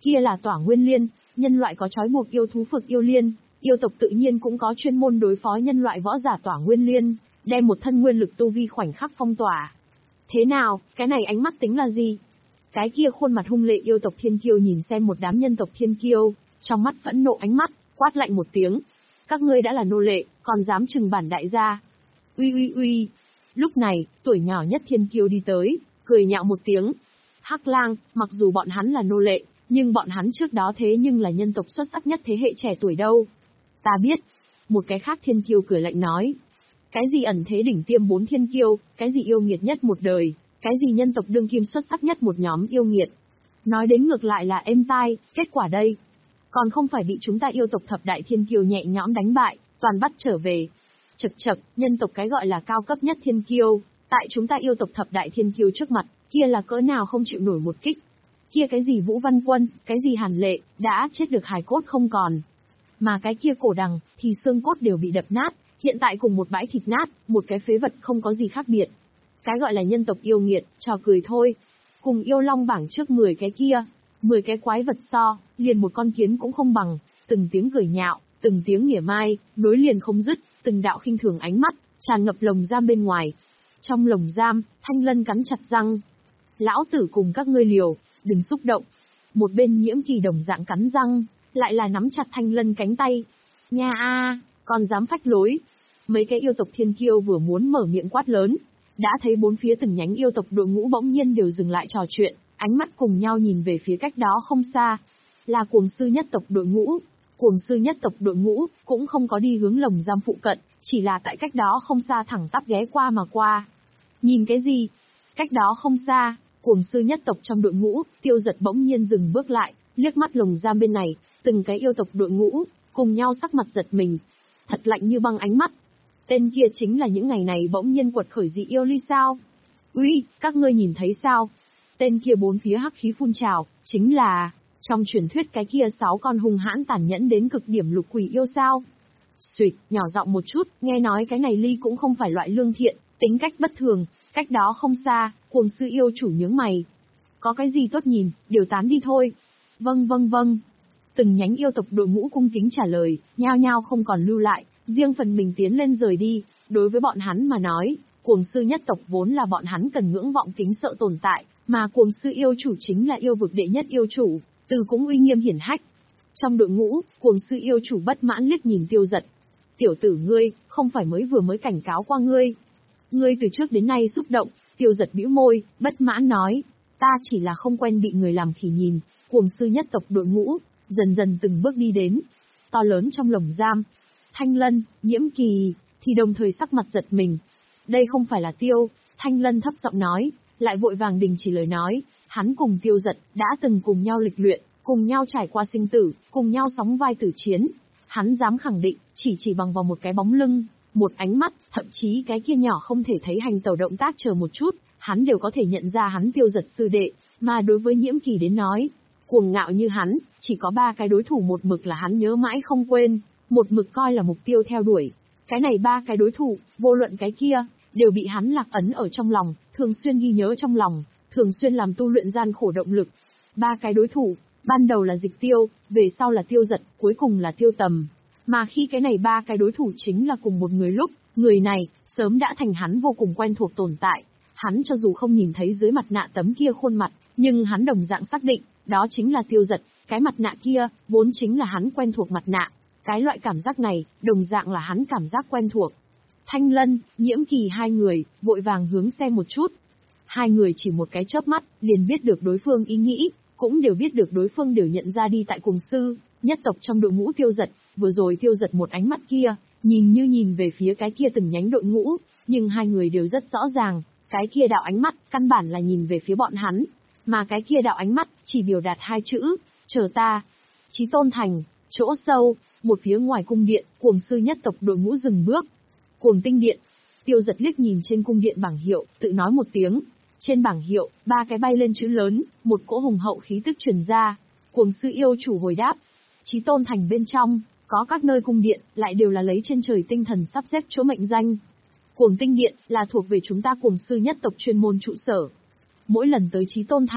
Kia là Tỏa Nguyên Liên, nhân loại có trói buộc yêu thú Phược Yêu Liên, yêu tộc tự nhiên cũng có chuyên môn đối phó nhân loại võ giả Tỏa Nguyên Liên, đem một thân nguyên lực tu vi khoảnh khắc phong tỏa. Thế nào, cái này ánh mắt tính là gì? Cái kia khuôn mặt hung lệ yêu tộc thiên kiêu nhìn xem một đám nhân tộc thiên kiêu, trong mắt phẫn nộ ánh mắt, quát lạnh một tiếng. Các ngươi đã là nô lệ, còn dám trừng bản đại gia. Uy uy uy. Lúc này, tuổi nhỏ nhất thiên kiêu đi tới, cười nhạo một tiếng. Hắc Lang, mặc dù bọn hắn là nô lệ, nhưng bọn hắn trước đó thế nhưng là nhân tộc xuất sắc nhất thế hệ trẻ tuổi đâu. Ta biết. Một cái khác thiên kiêu cười lạnh nói. Cái gì ẩn thế đỉnh tiêm bốn thiên kiêu, cái gì yêu nghiệt nhất một đời, cái gì nhân tộc đương kim xuất sắc nhất một nhóm yêu nghiệt. Nói đến ngược lại là êm tai, kết quả đây. Còn không phải bị chúng ta yêu tộc thập đại thiên kiêu nhẹ nhõm đánh bại, toàn bắt trở về. Chật chật, nhân tộc cái gọi là cao cấp nhất thiên kiêu, tại chúng ta yêu tộc thập đại thiên kiêu trước mặt, kia là cỡ nào không chịu nổi một kích. Kia cái gì Vũ Văn Quân, cái gì Hàn Lệ, đã chết được hài cốt không còn. Mà cái kia Cổ Đằng, thì xương cốt đều bị đập nát, hiện tại cùng một bãi thịt nát, một cái phế vật không có gì khác biệt. Cái gọi là nhân tộc yêu nghiệt, trò cười thôi. Cùng yêu long bảng trước mười cái kia, mười cái quái vật so, liền một con kiến cũng không bằng, từng tiếng cười nhạo, từng tiếng mỉa mai, nối liền không dứt, từng đạo khinh thường ánh mắt, tràn ngập lồng giam bên ngoài. Trong lồng giam, Thanh Lân cắn chặt răng. Lão tử cùng các ngươi liều, đừng xúc động. Một bên Nhiễm Kỳ đồng dạng cắn răng, lại là nắm chặt Thanh Lân cánh tay. Nha a, còn dám phách lối. Mấy cái yêu tộc thiên kiêu vừa muốn mở miệng quát lớn, đã thấy bốn phía từng nhánh yêu tộc đội ngũ bỗng nhiên đều dừng lại trò chuyện, ánh mắt cùng nhau nhìn về phía cách đó không xa. Là Cuồng Sư nhất tộc đội ngũ. Cuồng Sư nhất tộc đội ngũ cũng không có đi hướng lồng giam phụ cận, chỉ là tại cách đó không xa thẳng tắp ghé qua mà qua. Nhìn cái gì? Cách đó không xa, Cuồng Sư nhất tộc trong đội ngũ, Tiêu Dật bỗng nhiên dừng bước lại, liếc mắt lồng giam bên này, từng cái yêu tộc đội ngũ, cùng nhau sắc mặt giật mình. Thật lạnh như băng ánh mắt. Tên kia chính là những ngày này bỗng nhiên quật khởi dị yêu ly sao? Uy, các ngươi nhìn thấy sao? Tên kia bốn phía hắc khí phun trào, chính là trong truyền thuyết cái kia sáu con hung hãn tàn nhẫn đến cực điểm lục quỷ yêu sao? Xuyệt, nhỏ giọng một chút, nghe nói cái này ly cũng không phải loại lương thiện, tính cách bất thường, cách đó không xa, Cuồng Sư yêu chủ nhướng mày. Có cái gì tốt nhìn, đều tán đi thôi. Vâng vâng vâng. Từng nhánh yêu tộc đội ngũ cung kính trả lời, nhao nhao không còn lưu lại, riêng phần mình tiến lên rời đi. Đối với bọn hắn mà nói, Cuồng Sư nhất tộc vốn là bọn hắn cần ngưỡng vọng kính sợ tồn tại, mà Cuồng Sư yêu chủ chính là yêu vực đệ nhất yêu chủ, từ cũng uy nghiêm hiển hách. Trong đội ngũ, Cuồng Sư yêu chủ bất mãn liếc nhìn Tiêu Dật. Tiểu tử ngươi, không phải mới vừa mới cảnh cáo qua ngươi. Ngươi từ trước đến nay xúc động. Tiêu Dật bĩu môi, bất mãn nói, ta chỉ là không quen bị người làm khỉ nhìn. Cuồng Sư nhất tộc đội ngũ, dần dần từng bước đi đến. To lớn trong lồng giam. Thanh Lân, Nhiễm Kỳ, thì đồng thời sắc mặt giật mình. Đây không phải là Tiêu, Thanh Lân thấp giọng nói, lại vội vàng đình chỉ lời nói, hắn cùng Tiêu Dật đã từng cùng nhau lịch luyện, cùng nhau trải qua sinh tử, cùng nhau sóng vai tử chiến. Hắn dám khẳng định, chỉ chỉ bằng vào một cái bóng lưng, một ánh mắt, thậm chí cái kia nhỏ không thể thấy hành tẩu động tác chờ một chút, hắn đều có thể nhận ra hắn Tiêu Dật sư đệ, mà đối với Nhiễm Kỳ đến nói, cuồng ngạo như hắn, chỉ có ba cái đối thủ một mực là hắn nhớ mãi không quên, một mực coi là mục tiêu theo đuổi. Cái này ba cái đối thủ, vô luận cái kia, đều bị hắn lạc ấn ở trong lòng, thường xuyên ghi nhớ trong lòng, thường xuyên làm tu luyện gian khổ động lực. Ba cái đối thủ, ban đầu là Dịch Tiêu, về sau là Tiêu Dật, cuối cùng là Tiêu Tầm. Mà khi cái này ba cái đối thủ chính là cùng một người lúc, người này, sớm đã thành hắn vô cùng quen thuộc tồn tại. Hắn cho dù không nhìn thấy dưới mặt nạ tấm kia khuôn mặt, nhưng hắn đồng dạng xác định, đó chính là Tiêu Dật, cái mặt nạ kia, vốn chính là hắn quen thuộc mặt nạ. Cái loại cảm giác này, đồng dạng là hắn cảm giác quen thuộc. Thanh Lân, Nhiễm Kỳ hai người, vội vàng hướng xem một chút. Hai người chỉ một cái chớp mắt, liền biết được đối phương ý nghĩ, cũng đều biết được đối phương đều nhận ra đi tại Cuồng Sư nhất tộc trong đội ngũ Tiêu Dật, vừa rồi Tiêu Dật một ánh mắt kia, nhìn như nhìn về phía cái kia từng nhánh đội ngũ, nhưng hai người đều rất rõ ràng, cái kia đạo ánh mắt, căn bản là nhìn về phía bọn hắn, mà cái kia đạo ánh mắt, chỉ biểu đạt hai chữ, chờ ta. Chí Tôn Thành, chỗ sâu, một phía ngoài cung điện, Cuồng Sư nhất tộc đội ngũ dừng bước. Cuồng Tinh Điện, Tiêu Dật liếc nhìn trên cung điện bảng hiệu, tự nói một tiếng. Trên bảng hiệu, ba cái bay lên chữ lớn, một cỗ hùng hậu khí tức truyền ra. Cuồng Sư yêu chủ hồi đáp. Chí Tôn Thành bên trong, có các nơi cung điện, lại đều là lấy trên trời tinh thần sắp xếp chỗ mệnh danh. Cuồng Tinh Điện là thuộc về chúng ta Cuồng Sư nhất tộc chuyên môn trụ sở. Mỗi lần tới Chí Tôn Thành,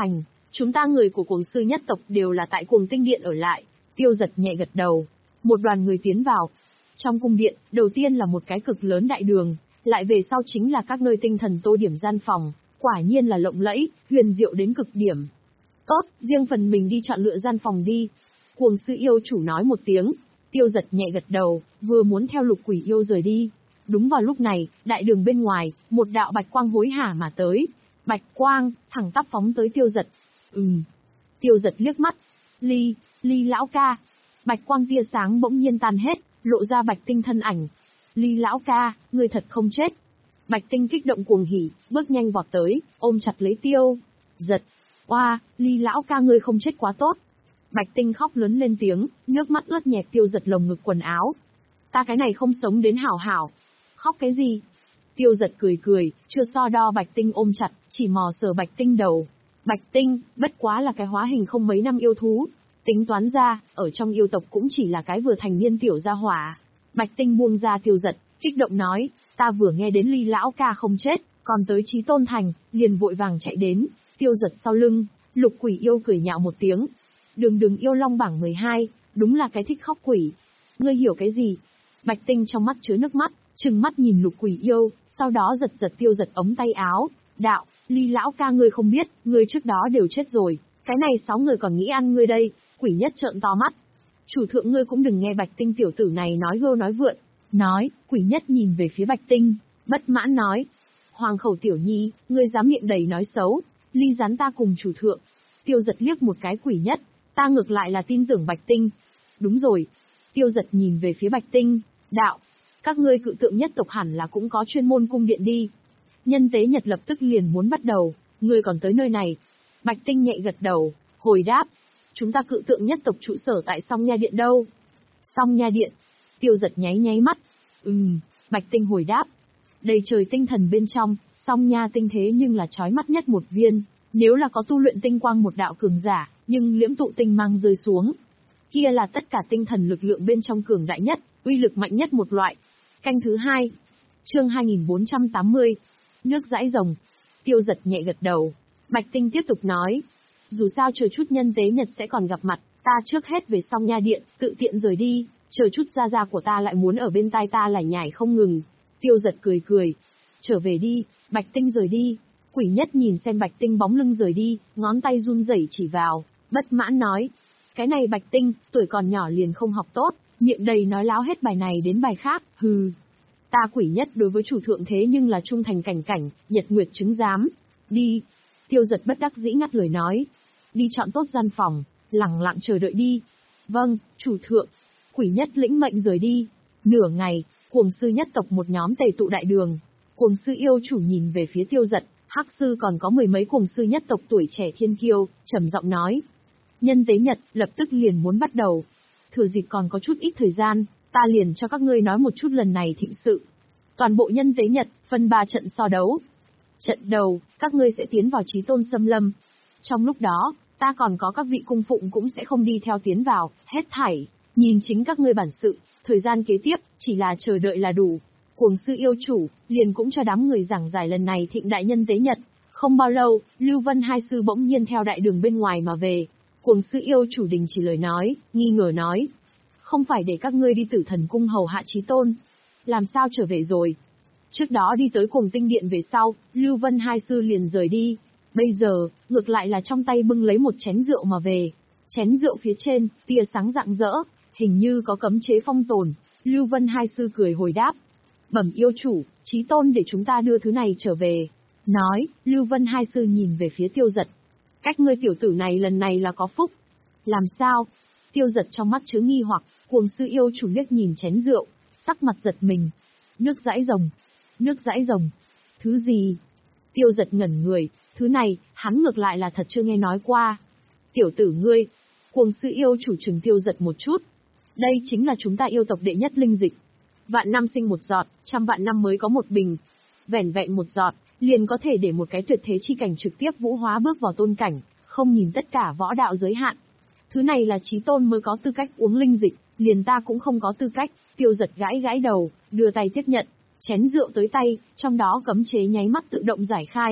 Chúng ta người của cuồng sư nhất tộc đều là tại cuồng tinh điện ở lại. Tiêu Giật nhẹ gật đầu. Một đoàn người tiến vào. Trong cung điện, đầu tiên là một cái cực lớn đại đường, lại về sau chính là các nơi tinh thần tô điểm gian phòng, quả nhiên là lộng lẫy, huyền diệu đến cực điểm. Tốt, riêng phần mình đi chọn lựa gian phòng đi. Cuồng sư yêu chủ nói một tiếng. Tiêu Giật nhẹ gật đầu, vừa muốn theo Lục Quỷ yêu rời đi. Đúng vào lúc này, đại đường bên ngoài, một đạo bạch quang hối hả mà tới. Bạch quang, thẳng tắp phóng tới Tiêu Giật. Ừm. Tiêu Giật liếc mắt. Ly, Ly lão ca. Bạch quang tia sáng bỗng nhiên tan hết, lộ ra Bạch Tinh thân ảnh. Ly lão ca, ngươi thật không chết. Bạch Tinh kích động cuồng hỉ, bước nhanh vọt tới, ôm chặt lấy Tiêu Giật. Oa, Ly lão ca ngươi không chết quá tốt. Bạch Tinh khóc lớn lên tiếng, nước mắt ướt nhẹp Tiêu Giật lồng ngực quần áo. Ta cái này không sống đến hảo hảo. Khóc cái gì? Tiêu Giật cười cười, chưa so đo Bạch Tinh ôm chặt, chỉ mò sờ Bạch Tinh đầu. Bạch Tinh, bất quá là cái hóa hình không mấy năm yêu thú. Tính toán ra, ở trong yêu tộc cũng chỉ là cái vừa thành niên tiểu gia hỏa. Bạch Tinh buông ra Tiêu Giật, kích động nói, ta vừa nghe đến Ly lão ca không chết, còn tới Chí Tôn Thành, liền vội vàng chạy đến. Tiêu Giật sau lưng, Lục Quỷ yêu cười nhạo một tiếng. Đường đường yêu long bảng mười hai, đúng là cái thích khóc quỷ. Ngươi hiểu cái gì? Bạch Tinh trong mắt chứa nước mắt, trừng mắt nhìn Lục Quỷ yêu, sau đó giật giật Tiêu Giật ống tay áo. Đạo, Ly lão ca ngươi không biết, ngươi trước đó đều chết rồi, cái này sáu người còn nghĩ ăn ngươi đây. Quỷ nhất trợn to mắt. Chủ thượng ngươi cũng đừng nghe Bạch Tinh tiểu tử này nói gâu nói vượn. Nói, Quỷ nhất nhìn về phía Bạch Tinh, bất mãn nói. Hoàng khẩu tiểu nhi, ngươi dám miệng đầy nói xấu, ly gián ta cùng chủ thượng. Tiêu Giật liếc một cái Quỷ nhất, ta ngược lại là tin tưởng Bạch Tinh. Đúng rồi. Tiêu Giật nhìn về phía Bạch Tinh, đạo. Các ngươi cự tượng nhất tộc hẳn là cũng có chuyên môn cung điện đi. Nhân tế nhật lập tức liền muốn bắt đầu, ngươi còn tới nơi này. Bạch Tinh nhẹ gật đầu, hồi đáp. Chúng ta cự tượng nhất tộc trụ sở tại Song Nha Điện đâu? Song Nha Điện. Tiêu Giật nháy nháy mắt. Ừm, Bạch Tinh hồi đáp. Đầy trời tinh thần bên trong, Song Nha tinh thế nhưng là chói mắt nhất một viên. Nếu là có tu luyện tinh quang một đạo cường giả, nhưng liễm tụ tinh mang rơi xuống. Kia là tất cả tinh thần lực lượng bên trong cường đại nhất, uy lực mạnh nhất một loại. Canh thứ hai. Chương hai nghìn bốn trăm tám mươi. Nước dãi rồng. Tiêu Giật nhẹ gật đầu. Bạch Tinh tiếp tục nói. Dù sao chờ chút nhân tế nhật sẽ còn gặp mặt, ta trước hết về Song Nha Điện, tự tiện rời đi, chờ chút gia gia của ta lại muốn ở bên tai ta lải nhải không ngừng. Tiêu Giật cười cười. Trở về đi, Bạch Tinh rời đi. Quỷ nhất nhìn xem Bạch Tinh bóng lưng rời đi, ngón tay run rẩy chỉ vào, bất mãn nói. Cái này Bạch Tinh, tuổi còn nhỏ liền không học tốt, miệng đầy nói láo hết bài này đến bài khác, hừ. Ta Quỷ nhất đối với chủ thượng thế nhưng là trung thành cảnh cảnh, nhật nguyệt chứng giám. Đi. Tiêu Giật bất đắc dĩ ngắt lời nói. Đi chọn tốt gian phòng, lẳng lặng chờ đợi đi. Vâng, chủ thượng. Quỷ nhất lĩnh mệnh rời đi. Nửa ngày, cuồng sư nhất tộc một nhóm tề tụ đại đường. Cuồng sư yêu chủ nhìn về phía Tiêu Giật, hắc sư còn có mười mấy cuồng sư nhất tộc tuổi trẻ thiên kiêu, trầm giọng nói. Nhân tế nhật, lập tức liền muốn bắt đầu. Thừa dịp còn có chút ít thời gian, ta liền cho các ngươi nói một chút lần này thịnh sự. Toàn bộ nhân tế nhật, phân ba trận so đấu. Trận đầu, các ngươi sẽ tiến vào Chí Tôn Xâm Lâm. Trong lúc đó, ta còn có các vị cung phụng cũng sẽ không đi theo tiến vào, hết thảy, nhìn chính các ngươi bản sự, thời gian kế tiếp, chỉ là chờ đợi là đủ. Cuồng sư yêu chủ, liền cũng cho đám người giảng giải lần này thịnh đại nhân tế nhật. Không bao lâu, Lưu Vân hai sư bỗng nhiên theo đại đường bên ngoài mà về. Cuồng sư yêu chủ đình chỉ lời nói, nghi ngờ nói. Không phải để các ngươi đi Tử Thần Cung hầu hạ Chí Tôn. Làm sao trở về rồi? Trước đó đi tới Cuồng Tinh Điện về sau, Lưu Vân hai sư liền rời đi. Bây giờ, ngược lại là trong tay bưng lấy một chén rượu mà về. Chén rượu phía trên, tia sáng rạng rỡ, hình như có cấm chế phong tồn. Lưu Vân hai sư cười hồi đáp. Bẩm yêu chủ, Chí Tôn để chúng ta đưa thứ này trở về. Nói, Lưu Vân hai sư nhìn về phía Tiêu Giật. Cách ngươi tiểu tử này lần này là có phúc. Làm sao? Tiêu Giật trong mắt chứa nghi hoặc, cuồng sư yêu chủ liếc nhìn chén rượu, sắc mặt giật mình. Nước dãi rồng. Nước dãi rồng. Thứ gì? Tiêu Giật ngẩn người, thứ này, hắn ngược lại là thật chưa nghe nói qua. Tiểu tử ngươi. Cuồng sư yêu chủ trừng Tiêu Giật một chút. Đây chính là chúng ta yêu tộc đệ nhất linh dịch. Vạn năm sinh một giọt, trăm vạn năm mới có một bình. Vẻn vẹn một giọt, liền có thể để một cái tuyệt thế chi cảnh trực tiếp vũ hóa bước vào tôn cảnh, không nhìn tất cả võ đạo giới hạn. Thứ này là Chí Tôn mới có tư cách uống linh dịch, liền ta cũng không có tư cách. Tiêu Giật gãi gãi đầu, đưa tay tiếp nhận. Chén rượu tới tay, trong đó cấm chế nháy mắt tự động giải khai.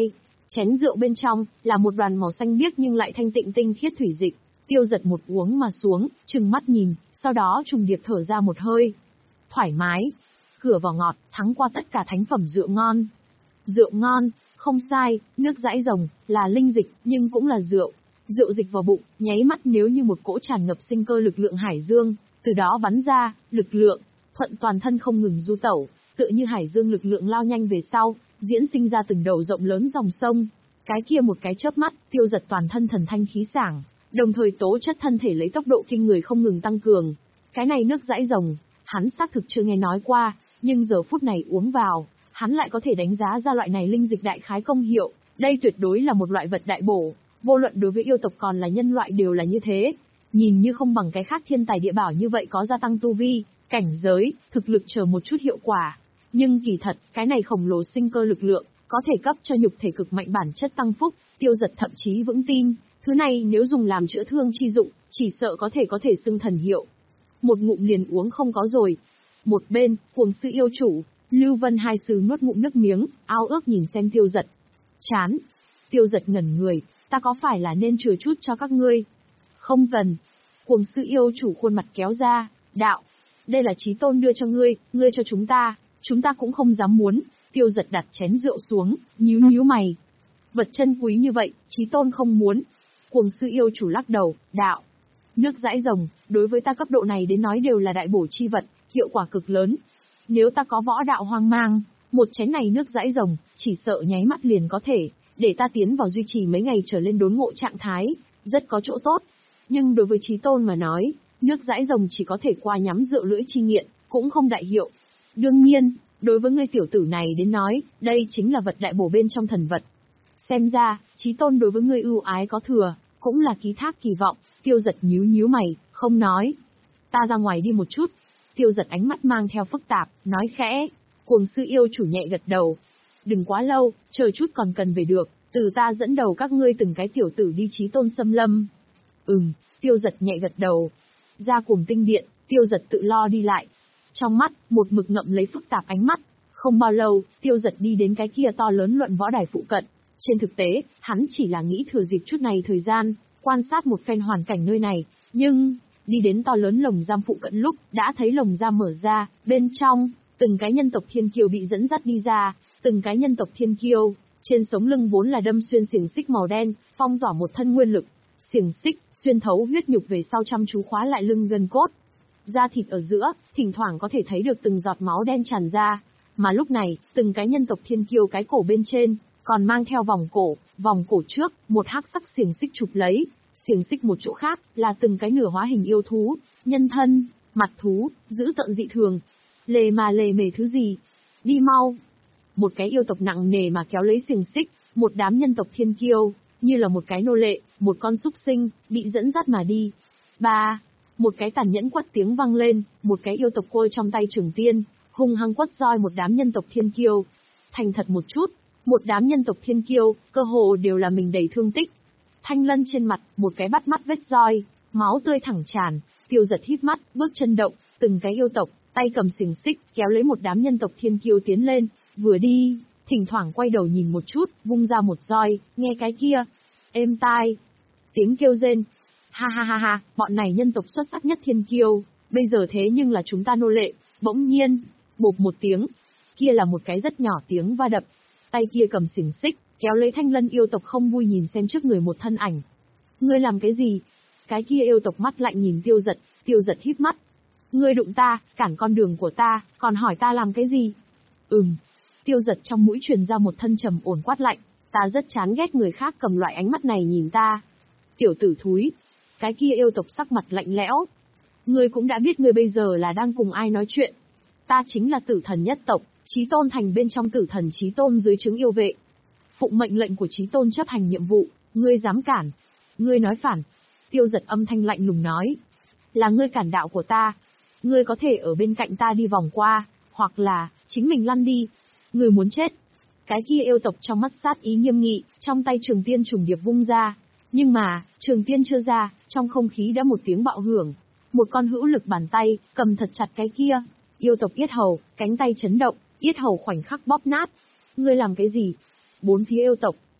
Chén rượu bên trong, là một đoàn màu xanh biếc nhưng lại thanh tịnh tinh khiết thủy dịch. Tiêu Giật một uống mà xuống, trừng mắt nhìn, sau đó trùng điệp thở ra một hơi. Thoải mái. Cửa vào ngọt, thắng qua tất cả thánh phẩm rượu ngon. Rượu ngon, không sai, nước dãi rồng, là linh dịch, nhưng cũng là rượu. Rượu dịch vào bụng, nháy mắt nếu như một cỗ tràn ngập sinh cơ lực lượng hải dương, từ đó bắn ra, lực lượng, thuận toàn thân không ngừng du tẩu, tựa như hải dương lực lượng lao nhanh về sau, diễn sinh ra từng đầu rộng lớn dòng sông. Cái kia một cái chớp mắt, Tiêu Giật toàn thân thần thanh khí sảng, đồng thời tố chất thân thể lấy tốc độ kinh người không ngừng tăng cường. Cái này nước dãi rồng, hắn xác thực chưa nghe nói qua, nhưng giờ phút này uống vào, hắn lại có thể đánh giá ra loại này linh dịch đại khái công hiệu, đây tuyệt đối là một loại vật đại bổ, vô luận đối với yêu tộc còn là nhân loại đều là như thế. Nhìn như không bằng cái khác thiên tài địa bảo như vậy có gia tăng tu vi, cảnh giới, thực lực chờ một chút hiệu quả. Nhưng kỳ thật, cái này khổng lồ sinh cơ lực lượng, có thể cấp cho nhục thể cực mạnh bản chất tăng phúc, Tiêu Giật thậm chí vững tin, thứ này nếu dùng làm chữa thương chi dụng, chỉ sợ có thể có thể xưng thần hiệu. Một ngụm liền uống không có rồi. Một bên, Cuồng Sư yêu chủ, Lưu Vân hai sư nuốt ngụm nước miếng, ao ước nhìn xem Tiêu Giật. Chán. Tiêu Giật ngẩn người, ta có phải là nên chừa chút cho các ngươi? Không cần. Cuồng Sư yêu chủ khuôn mặt kéo ra, đạo. Đây là Chí Tôn đưa cho ngươi, ngươi cho chúng ta, chúng ta cũng không dám muốn. Tiêu Giật đặt chén rượu xuống, nhíu nhíu mày. Vật chân quý như vậy, Chí Tôn không muốn. Cuồng Sư yêu chủ lắc đầu, đạo. Nước dãi rồng, đối với ta cấp độ này đến nói đều là đại bổ chi vật, hiệu quả cực lớn. Nếu ta có võ đạo hoang mang, một chén này nước dãi rồng, chỉ sợ nháy mắt liền có thể, để ta tiến vào duy trì mấy ngày trở lên đốn ngộ trạng thái, rất có chỗ tốt. Nhưng đối với Chí Tôn mà nói, nước dãi rồng chỉ có thể qua nhắm rượu lưỡi chi nghiện, cũng không đại hiệu. Đương nhiên, đối với ngươi tiểu tử này đến nói, đây chính là vật đại bổ bên trong thần vật. Xem ra, Chí Tôn đối với ngươi ưu ái có thừa, cũng là ký thác kỳ vọng. Tiêu Giật nhíu nhíu mày, không nói. Ta ra ngoài đi một chút. Tiêu Giật ánh mắt mang theo phức tạp, nói khẽ. Cuồng Sư yêu chủ nhẹ gật đầu. Đừng quá lâu, chờ chút còn cần về được, từ ta dẫn đầu các ngươi từng cái tiểu tử đi Chí Tôn xâm lâm. Ừm, Tiêu Giật nhẹ gật đầu. Ra Cuồng Tinh Điện, Tiêu Giật tự lo đi lại. Trong mắt, một mực ngậm lấy phức tạp ánh mắt. Không bao lâu, Tiêu Giật đi đến cái kia to lớn luận võ đài phụ cận. Trên thực tế, hắn chỉ là nghĩ thừa dịp chút này thời gian, quan sát một phen hoàn cảnh nơi này, nhưng, đi đến to lớn lồng giam phụ cận lúc, đã thấy lồng giam mở ra, bên trong, từng cái nhân tộc thiên kiêu bị dẫn dắt đi ra, từng cái nhân tộc thiên kiêu, trên sống lưng vốn là đâm xuyên xiềng xích màu đen, phong tỏa một thân nguyên lực, xiềng xích, xuyên thấu huyết nhục về sau chăm chú khóa lại lưng gân cốt. Da thịt ở giữa, thỉnh thoảng có thể thấy được từng giọt máu đen tràn ra, mà lúc này, từng cái nhân tộc thiên kiêu cái cổ bên trên, còn mang theo vòng cổ, vòng cổ trước, một hắc sắc xiềng xích chụp lấy, xiềng xích một chỗ khác, là từng cái nửa hóa hình yêu thú, nhân thân, mặt thú, dữ tợn dị thường. Lề mà lề mề thứ gì? Đi mau! Một cái yêu tộc nặng nề mà kéo lấy xiềng xích, một đám nhân tộc thiên kiêu, như là một cái nô lệ, một con súc sinh, bị dẫn dắt mà đi. Ba! Một cái tàn nhẫn quất tiếng vang lên, một cái yêu tộc côi trong tay trường tiên, hung hăng quất roi một đám nhân tộc thiên kiêu. Thành thật một chút, một đám nhân tộc thiên kiêu, cơ hồ đều là mình đầy thương tích. Thanh lân trên mặt, một cái bắt mắt vết roi, máu tươi thẳng tràn. Tiêu Giật híp mắt, bước chân động, từng cái yêu tộc, tay cầm xiềng xích, kéo lấy một đám nhân tộc thiên kiêu tiến lên, vừa đi, thỉnh thoảng quay đầu nhìn một chút, vung ra một roi, nghe cái kia, êm tai, tiếng kêu rên. Ha ha ha ha, bọn này nhân tộc xuất sắc nhất thiên kiêu, bây giờ thế nhưng là chúng ta nô lệ. Bỗng nhiên, bộp một tiếng, kia là một cái rất nhỏ tiếng va đập, tay kia cầm xiềng xích, kéo lấy thanh lân yêu tộc không vui nhìn xem trước người một thân ảnh. Ngươi làm cái gì? Cái kia yêu tộc mắt lạnh nhìn Tiêu Giật, Tiêu Giật híp mắt. Ngươi đụng ta, cản con đường của ta, còn hỏi ta làm cái gì? Ừm. Tiêu Giật trong mũi truyền ra một thân trầm ổn quát lạnh, ta rất chán ghét người khác cầm loại ánh mắt này nhìn ta. Tiểu tử thúi. Cái kia yêu tộc sắc mặt lạnh lẽo. Ngươi cũng đã biết ngươi bây giờ là đang cùng ai nói chuyện. Ta chính là Tử Thần nhất tộc, Chí Tôn thành bên trong Tử Thần Chí Tôn dưới trướng yêu vệ. Phụng mệnh lệnh của Chí Tôn chấp hành nhiệm vụ, ngươi dám cản? Ngươi nói phản. Tiêu Giật âm thanh lạnh lùng nói. Là ngươi cản đạo của ta. Ngươi có thể ở bên cạnh ta đi vòng qua, hoặc là, chính mình lăn đi. Ngươi muốn chết. Cái kia yêu tộc trong mắt sát ý nghiêm nghị, trong tay trường tiên trùng điệp vung ra. Nhưng mà, trường tiên chưa ra, trong không khí đã một tiếng bạo hưởng. Một con hữu lực bàn tay, cầm thật chặt cái kia. Yêu tộc yết hầu, cánh tay chấn động, yết hầu khoảnh khắc bóp nát. Ngươi làm cái gì? Bốn phía yêu tộc,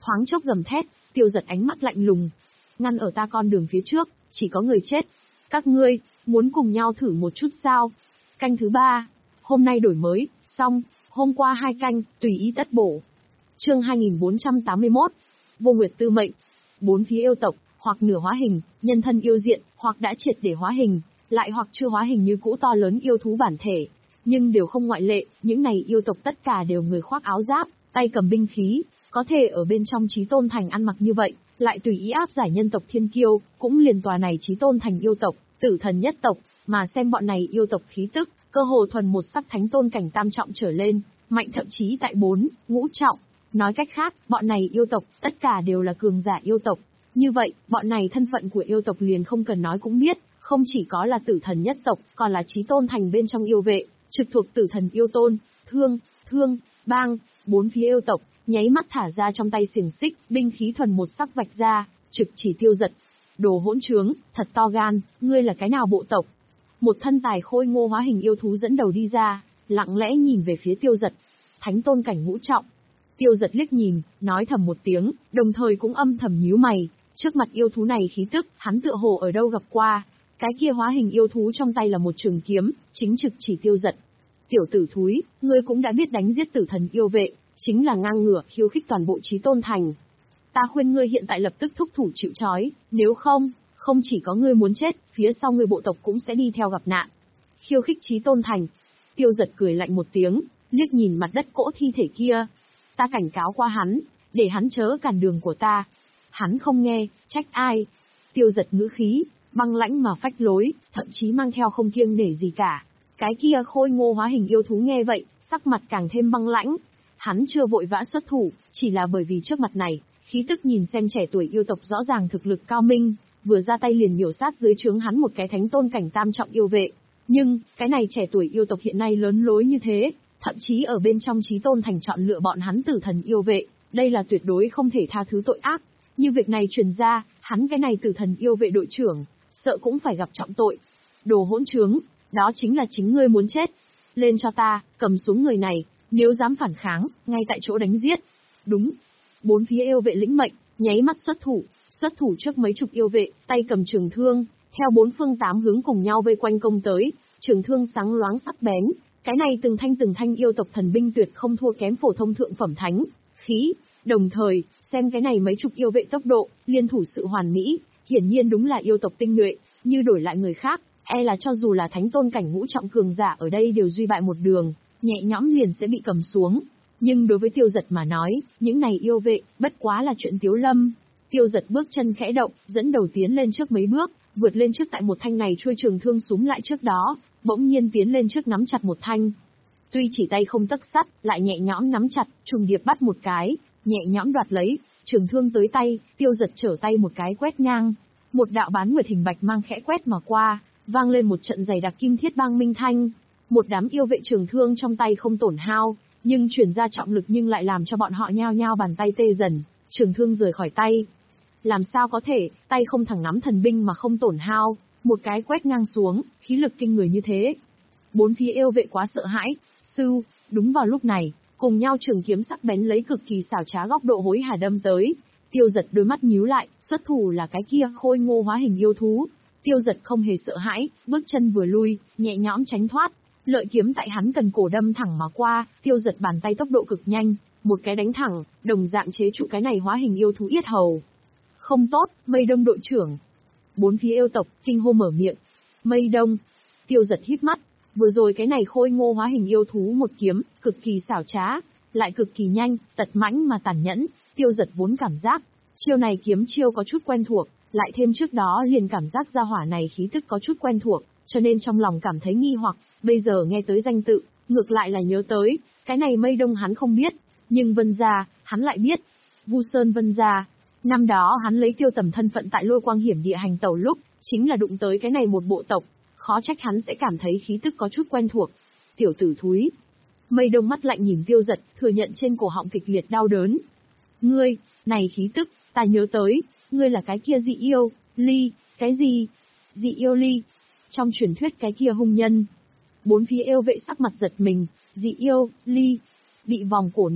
Thoáng chốc gầm thét, Tiêu Dật ánh mắt lạnh lùng. Ngăn ở ta con đường phía trước, chỉ có người chết. Các ngươi, muốn cùng nhau thử một chút sao? Canh thứ ba. Hôm nay đổi mới, xong, hôm qua hai canh, tùy ý tất bổ. Chương hai nghìn bốn trăm tám mươi mốt. Vô Nguyệt Tư Mệnh. Bốn phía yêu tộc, hoặc nửa hóa hình, nhân thân yêu diện, hoặc đã triệt để hóa hình, lại hoặc chưa hóa hình như cũ to lớn yêu thú bản thể. Nhưng đều không ngoại lệ, những này yêu tộc tất cả đều người khoác áo giáp, tay cầm binh khí, có thể ở bên trong Chí Tôn Thành ăn mặc như vậy, lại tùy ý áp giải nhân tộc thiên kiêu, cũng liền tòa này Chí Tôn Thành yêu tộc, tử thần nhất tộc, mà xem bọn này yêu tộc khí tức, cơ hồ thuần một sắc thánh tôn cảnh tam trọng trở lên, mạnh thậm chí tại bốn, ngũ trọng. Nói cách khác, bọn này yêu tộc, tất cả đều là cường giả yêu tộc. Như vậy, bọn này thân phận của yêu tộc liền không cần nói cũng biết, không chỉ có là tử thần nhất tộc, còn là Chí Tôn Thành bên trong yêu vệ, trực thuộc tử thần yêu tôn, thương, thương, bang, bốn phía yêu tộc, nháy mắt thả ra trong tay xiềng xích, binh khí thuần một sắc vạch ra, trực chỉ Tiêu Dật. Đồ hỗn trướng, thật to gan, ngươi là cái nào bộ tộc? Một thân tài khôi ngô hóa hình yêu thú dẫn đầu đi ra, lặng lẽ nhìn về phía Tiêu Dật. Thánh tôn cảnh ngũ trọng. Tiêu Dật liếc nhìn, nói thầm một tiếng, đồng thời cũng âm thầm nhíu mày, trước mặt yêu thú này khí tức, hắn tựa hồ ở đâu gặp qua. Cái kia hóa hình yêu thú trong tay là một trường kiếm, chính trực chỉ Tiêu Dật. Tiểu tử thúi, ngươi cũng đã biết đánh giết tử thần yêu vệ, chính là ngang ngửa khiêu khích toàn bộ Chí Tôn Thành. Ta khuyên ngươi hiện tại lập tức thúc thủ chịu trói, nếu không, không chỉ có ngươi muốn chết, phía sau ngươi bộ tộc cũng sẽ đi theo gặp nạn. Khiêu khích Chí Tôn Thành. Tiêu Dật cười lạnh một tiếng, liếc nhìn mặt đất cỗ thi thể kia. Ta cảnh cáo qua hắn, để hắn chớ cản đường của ta. Hắn không nghe, trách ai? Tiêu Dật ngữ khí, băng lãnh mà phách lối, thậm chí mang theo không kiêng nể gì cả. Cái kia khôi ngô hóa hình yêu thú nghe vậy, sắc mặt càng thêm băng lãnh. Hắn chưa vội vã xuất thủ, chỉ là bởi vì trước mặt này, khí tức nhìn xem trẻ tuổi yêu tộc rõ ràng thực lực cao minh, vừa ra tay liền miểu sát dưới trướng hắn một cái thánh tôn cảnh tam trọng yêu vệ. Nhưng, cái này trẻ tuổi yêu tộc hiện nay lớn lối như thế, thậm chí ở bên trong Chí Tôn Thành chọn lựa bọn hắn tử thần yêu vệ, đây là tuyệt đối không thể tha thứ tội ác. Như việc này truyền ra, hắn cái này tử thần yêu vệ đội trưởng, sợ cũng phải gặp trọng tội. Đồ hỗn trướng, đó chính là chính ngươi muốn chết. Lên cho ta, cầm xuống người này, nếu dám phản kháng, ngay tại chỗ đánh giết. Đúng. Bốn phía yêu vệ lĩnh mệnh, nháy mắt xuất thủ, xuất thủ trước mấy chục yêu vệ, tay cầm trường thương, theo bốn phương tám hướng cùng nhau vây quanh công tới, trường thương sáng loáng sắc bén, cái này từng thanh từng thanh yêu tộc thần binh tuyệt không thua kém phổ thông thượng phẩm thánh khí, đồng thời, xem cái này mấy chục yêu vệ tốc độ, liên thủ sự hoàn mỹ, hiển nhiên đúng là yêu tộc tinh nhuệ, như đổi lại người khác, e là cho dù là thánh tôn cảnh ngũ trọng cường giả ở đây đều duy bại một đường, nhẹ nhõm liền sẽ bị cầm xuống. Nhưng đối với Tiêu Dật mà nói, những này yêu vệ, bất quá là chuyện tiếu lâm. Tiêu Dật bước chân khẽ động, dẫn đầu tiến lên trước mấy bước, vượt lên trước tại một thanh này chuôi trường thương súm lại trước đó, bỗng nhiên tiến lên trước nắm chặt một thanh. Tuy chỉ tay không tấc sắt, lại nhẹ nhõm nắm chặt, trùng điệp bắt một cái, nhẹ nhõm đoạt lấy, trường thương tới tay, Tiêu Dật trở tay một cái quét ngang. Một đạo bán nguyệt hình bạch mang khẽ quét mà qua, vang lên một trận dày đặc kim thiết bang minh thanh. Một đám yêu vệ trường thương trong tay không tổn hao, nhưng truyền ra trọng lực nhưng lại làm cho bọn họ nhao nhao bàn tay tê dần, trường thương rời khỏi tay. Làm sao có thể, tay không thẳng nắm thần binh mà không tổn hao, một cái quét ngang xuống, khí lực kinh người như thế. Bốn phía yêu vệ quá sợ hãi, sư, đúng vào lúc này, cùng nhau trường kiếm sắc bén lấy cực kỳ xảo trá góc độ hối hả đâm tới. Tiêu Dật đôi mắt nhíu lại, xuất thủ là cái kia khôi ngô hóa hình yêu thú. Tiêu Dật không hề sợ hãi, bước chân vừa lui, nhẹ nhõm tránh thoát. Lợi kiếm tại hắn cần cổ đâm thẳng mà qua, Tiêu Dật bàn tay tốc độ cực nhanh, một cái đánh thẳng, đồng dạng chế trụ cái này hóa hình yêu thú yết hầu. Không tốt, Mây Đông đội trưởng. Bốn phía yêu tộc, kinh hô mở miệng. Mây Đông. Tiêu Dật híp mắt, vừa rồi cái này khôi ngô hóa hình yêu thú một kiếm, cực kỳ xảo trá, lại cực kỳ nhanh, tật mãnh mà tàn nhẫn, Tiêu Dật vốn cảm giác, chiêu này kiếm chiêu có chút quen thuộc, lại thêm trước đó liền cảm giác ra hỏa này khí tức có chút quen thuộc, cho nên trong lòng cảm thấy nghi hoặc, bây giờ nghe tới danh tự, ngược lại là nhớ tới, cái này Mây Đông hắn không biết, nhưng Vân Gia, hắn lại biết. Vu Sơn Vân Gia, năm đó hắn lấy Tiêu Tầm thân phận tại Lôi Quang hiểm địa hành tẩu lúc, chính là đụng tới cái này một bộ tộc, khó trách hắn sẽ cảm thấy khí tức có chút quen thuộc. Tiểu tử thúi. Mây Đông mắt lạnh nhìn Tiêu Dật, thừa nhận trên cổ họng kịch liệt đau đớn. Ngươi, này khí tức, ta nhớ tới, ngươi là cái kia dị yêu, ly, cái gì? Dị yêu ly. Trong truyền thuyết cái kia hung nhân. Bốn phía yêu vệ sắc mặt giật mình, dị yêu, ly, bị vòng cổ nắm,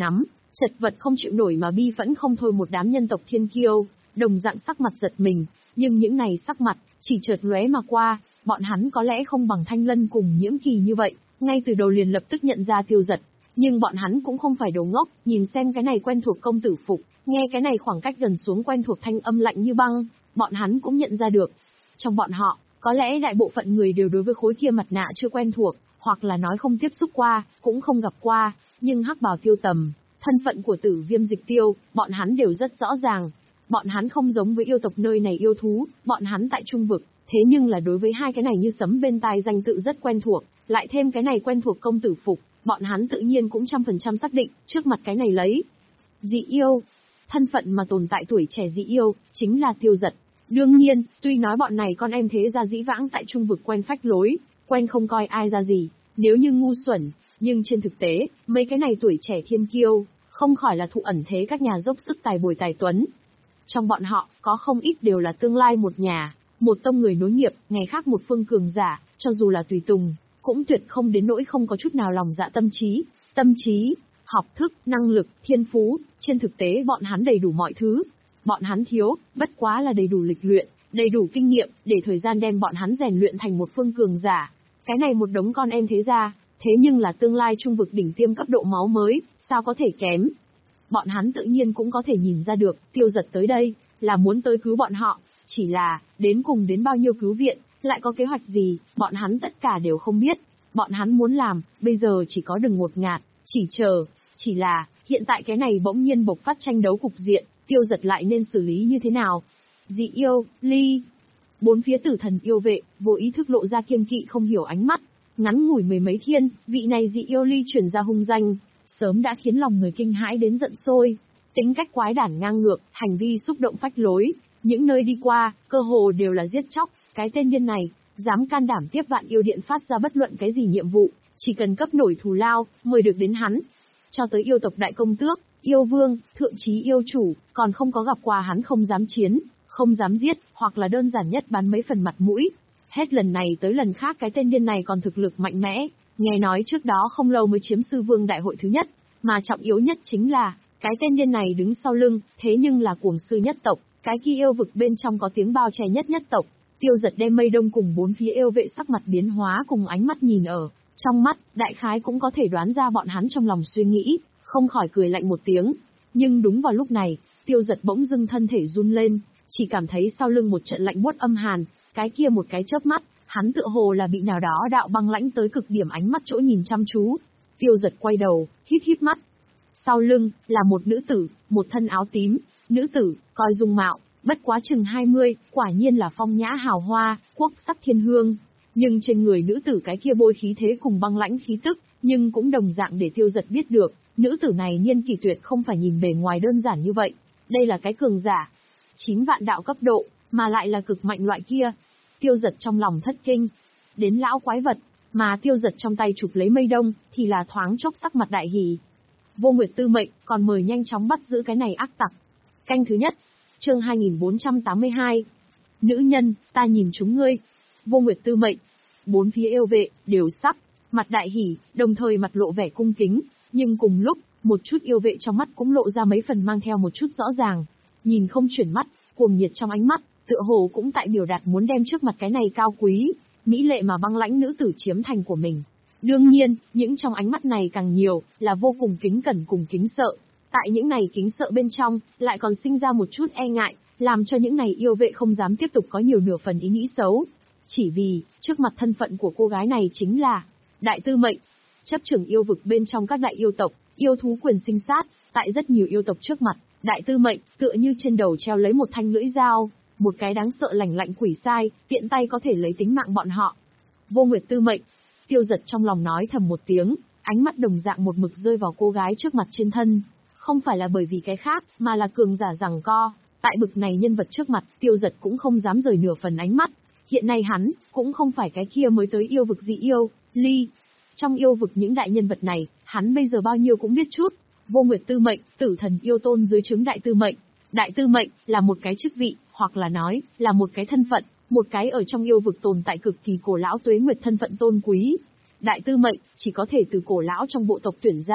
Chật vật không chịu nổi mà bi phẫn không thôi một đám nhân tộc thiên kiêu, đồng dạng sắc mặt giật mình, nhưng những này sắc mặt, chỉ chợt lóe mà qua, bọn hắn có lẽ không bằng Thanh Lân cùng Nhiễm Kỳ như vậy, ngay từ đầu liền lập tức nhận ra Tiêu Dật. Nhưng bọn hắn cũng không phải đồ ngốc, nhìn xem cái này quen thuộc công tử phục, nghe cái này khoảng cách gần xuống quen thuộc thanh âm lạnh như băng, bọn hắn cũng nhận ra được. Trong bọn họ, có lẽ đại bộ phận người đều đối với khối kia mặt nạ chưa quen thuộc, hoặc là nói không tiếp xúc qua, cũng không gặp qua, nhưng hắc bào Tiêu Tầm, thân phận của Tử Viêm Dịch Tiêu, bọn hắn đều rất rõ ràng. Bọn hắn không giống với yêu tộc nơi này yêu thú, bọn hắn tại trung vực, thế nhưng là đối với hai cái này như sấm bên tai danh tự rất quen thuộc, lại thêm cái này quen thuộc công tử phục, bọn hắn tự nhiên cũng trăm phần trăm xác định, trước mặt cái này lấy. Dị yêu, thân phận mà tồn tại tuổi trẻ dị yêu, chính là Tiêu Dật. Đương nhiên, tuy nói bọn này con em thế gia dĩ vãng tại trung vực quen phách lối, quen không coi ai ra gì, nếu như ngu xuẩn, nhưng trên thực tế, mấy cái này tuổi trẻ thiên kiêu, không khỏi là thụ ẩn thế các nhà dốc sức tài bồi tài tuấn. Trong bọn họ, có không ít đều là tương lai một nhà, một tông người nối nghiệp, ngày khác một phương cường giả, cho dù là tùy tùng, cũng tuyệt không đến nỗi không có chút nào lòng dạ tâm trí, tâm trí, học thức, năng lực, thiên phú, trên thực tế bọn hắn đầy đủ mọi thứ. Bọn hắn thiếu, bất quá là đầy đủ lịch luyện, đầy đủ kinh nghiệm, để thời gian đem bọn hắn rèn luyện thành một phương cường giả. Cái này một đống con em thế gia, thế nhưng là tương lai trung vực đỉnh tiêm cấp độ máu mới, sao có thể kém. Bọn hắn tự nhiên cũng có thể nhìn ra được, Tiêu Dật tới đây, là muốn tới cứu bọn họ, chỉ là, đến cùng đến bao nhiêu cứu viện, lại có kế hoạch gì, bọn hắn tất cả đều không biết. Bọn hắn muốn làm, bây giờ chỉ có đừng ngột ngạt, chỉ chờ, chỉ là, hiện tại cái này bỗng nhiên bộc phát tranh đấu cục diện, Tiêu Dật lại nên xử lý như thế nào? Dị yêu, ly. Bốn phía tử thần yêu vệ, vô ý thức lộ ra kiêng kỵ không hiểu ánh mắt. Ngắn ngủi mười mấy thiên, vị này dị yêu ly chuyển ra hung danh, sớm đã khiến lòng người kinh hãi đến giận sôi. Tính cách quái đản ngang ngược, hành vi xúc động phách lối, những nơi đi qua, cơ hồ đều là giết chóc. Cái tên điên này, dám can đảm tiếp Vạn Yêu Điện phát ra bất luận cái gì nhiệm vụ, chỉ cần cấp nổi thù lao, mời được đến hắn. Cho tới yêu tộc đại công tước, yêu vương, thượng chí yêu chủ, còn không có gặp qua hắn không dám chiến, không dám giết, hoặc là đơn giản nhất bán mấy phần mặt mũi. Hết lần này tới lần khác cái tên điên này còn thực lực mạnh mẽ, nghe nói trước đó không lâu mới chiếm sư vương đại hội thứ nhất, mà trọng yếu nhất chính là, cái tên điên này đứng sau lưng, thế nhưng là cuồng sư nhất tộc, cái kia yêu vực bên trong có tiếng bao che nhất nhất tộc. Tiêu Dật đem mây đông cùng bốn phía yêu vệ sắc mặt biến hóa cùng ánh mắt nhìn ở, trong mắt, đại khái cũng có thể đoán ra bọn hắn trong lòng suy nghĩ, không khỏi cười lạnh một tiếng. Nhưng đúng vào lúc này, Tiêu Dật bỗng dưng thân thể run lên, chỉ cảm thấy sau lưng một trận lạnh buốt âm hàn, cái kia một cái chớp mắt, hắn tựa hồ là bị nào đó đạo băng lãnh tới cực điểm ánh mắt chỗ nhìn chăm chú. Tiêu Dật quay đầu, híp híp mắt. Sau lưng, là một nữ tử, một thân áo tím, nữ tử, coi dung mạo, bất quá chừng hai mươi, quả nhiên là phong nhã hào hoa, quốc sắc thiên hương. Nhưng trên người nữ tử cái kia bôi khí thế cùng băng lãnh khí tức, nhưng cũng đồng dạng để Tiêu Dật biết được, nữ tử này niên kỳ tuyệt không phải nhìn bề ngoài đơn giản như vậy. Đây là cái cường giả, chín vạn đạo cấp độ, mà lại là cực mạnh loại kia. Tiêu Dật trong lòng thất kinh. Đến lão quái vật, mà Tiêu Dật trong tay chụp lấy mây đông, thì là thoáng chốc sắc mặt đại hỉ. Vô Nguyệt Tư mệnh, còn mời nhanh chóng bắt giữ cái này ác tặc. Canh thứ nhất, chương hai nghìn bốn trăm tám mươi hai. Nữ nhân, ta nhìn chúng ngươi. Vô Nguyệt Tư mệnh. Bốn phía yêu vệ, đều sắc, mặt đại hỉ, đồng thời mặt lộ vẻ cung kính, nhưng cùng lúc, một chút yêu vệ trong mắt cũng lộ ra mấy phần mang theo một chút rõ ràng. Nhìn không chuyển mắt, cuồng nhiệt trong ánh mắt, tựa hồ cũng tại biểu đạt muốn đem trước mặt cái này cao quý, mỹ lệ mà băng lãnh nữ tử chiếm thành của mình. Đương nhiên, những trong ánh mắt này càng nhiều, là vô cùng kính cẩn cùng kính sợ. Tại những này kính sợ bên trong, lại còn sinh ra một chút e ngại, làm cho những này yêu vệ không dám tiếp tục có nhiều nửa phần ý nghĩ xấu. Chỉ vì, trước mặt thân phận của cô gái này chính là Đại Tư Mệnh, chấp trưởng yêu vực bên trong các đại yêu tộc, yêu thú quyền sinh sát, tại rất nhiều yêu tộc trước mặt, Đại Tư Mệnh tựa như trên đầu treo lấy một thanh lưỡi dao, một cái đáng sợ lành lạnh quỷ sai, tiện tay có thể lấy tính mạng bọn họ. Vô Nguyệt Tư Mệnh. Tiêu Dật trong lòng nói thầm một tiếng, ánh mắt đồng dạng một mực rơi vào cô gái trước mặt trên thân. Không phải là bởi vì cái khác, mà là cường giả giằng co. Tại bực này nhân vật trước mặt, Tiêu Dật cũng không dám rời nửa phần ánh mắt. Hiện nay hắn, cũng không phải cái kia mới tới yêu vực dị yêu, ly. Trong yêu vực những đại nhân vật này, hắn bây giờ bao nhiêu cũng biết chút. Vô Nguyệt Tư Mệnh, tử thần yêu tôn dưới trướng Đại Tư Mệnh. Đại Tư Mệnh, là một cái chức vị, hoặc là nói, là một cái thân phận, một cái ở trong yêu vực tồn tại cực kỳ cổ lão tuế nguyệt thân phận tôn quý. Đại Tư Mệnh, chỉ có thể từ cổ lão trong bộ tộc tuyển ra,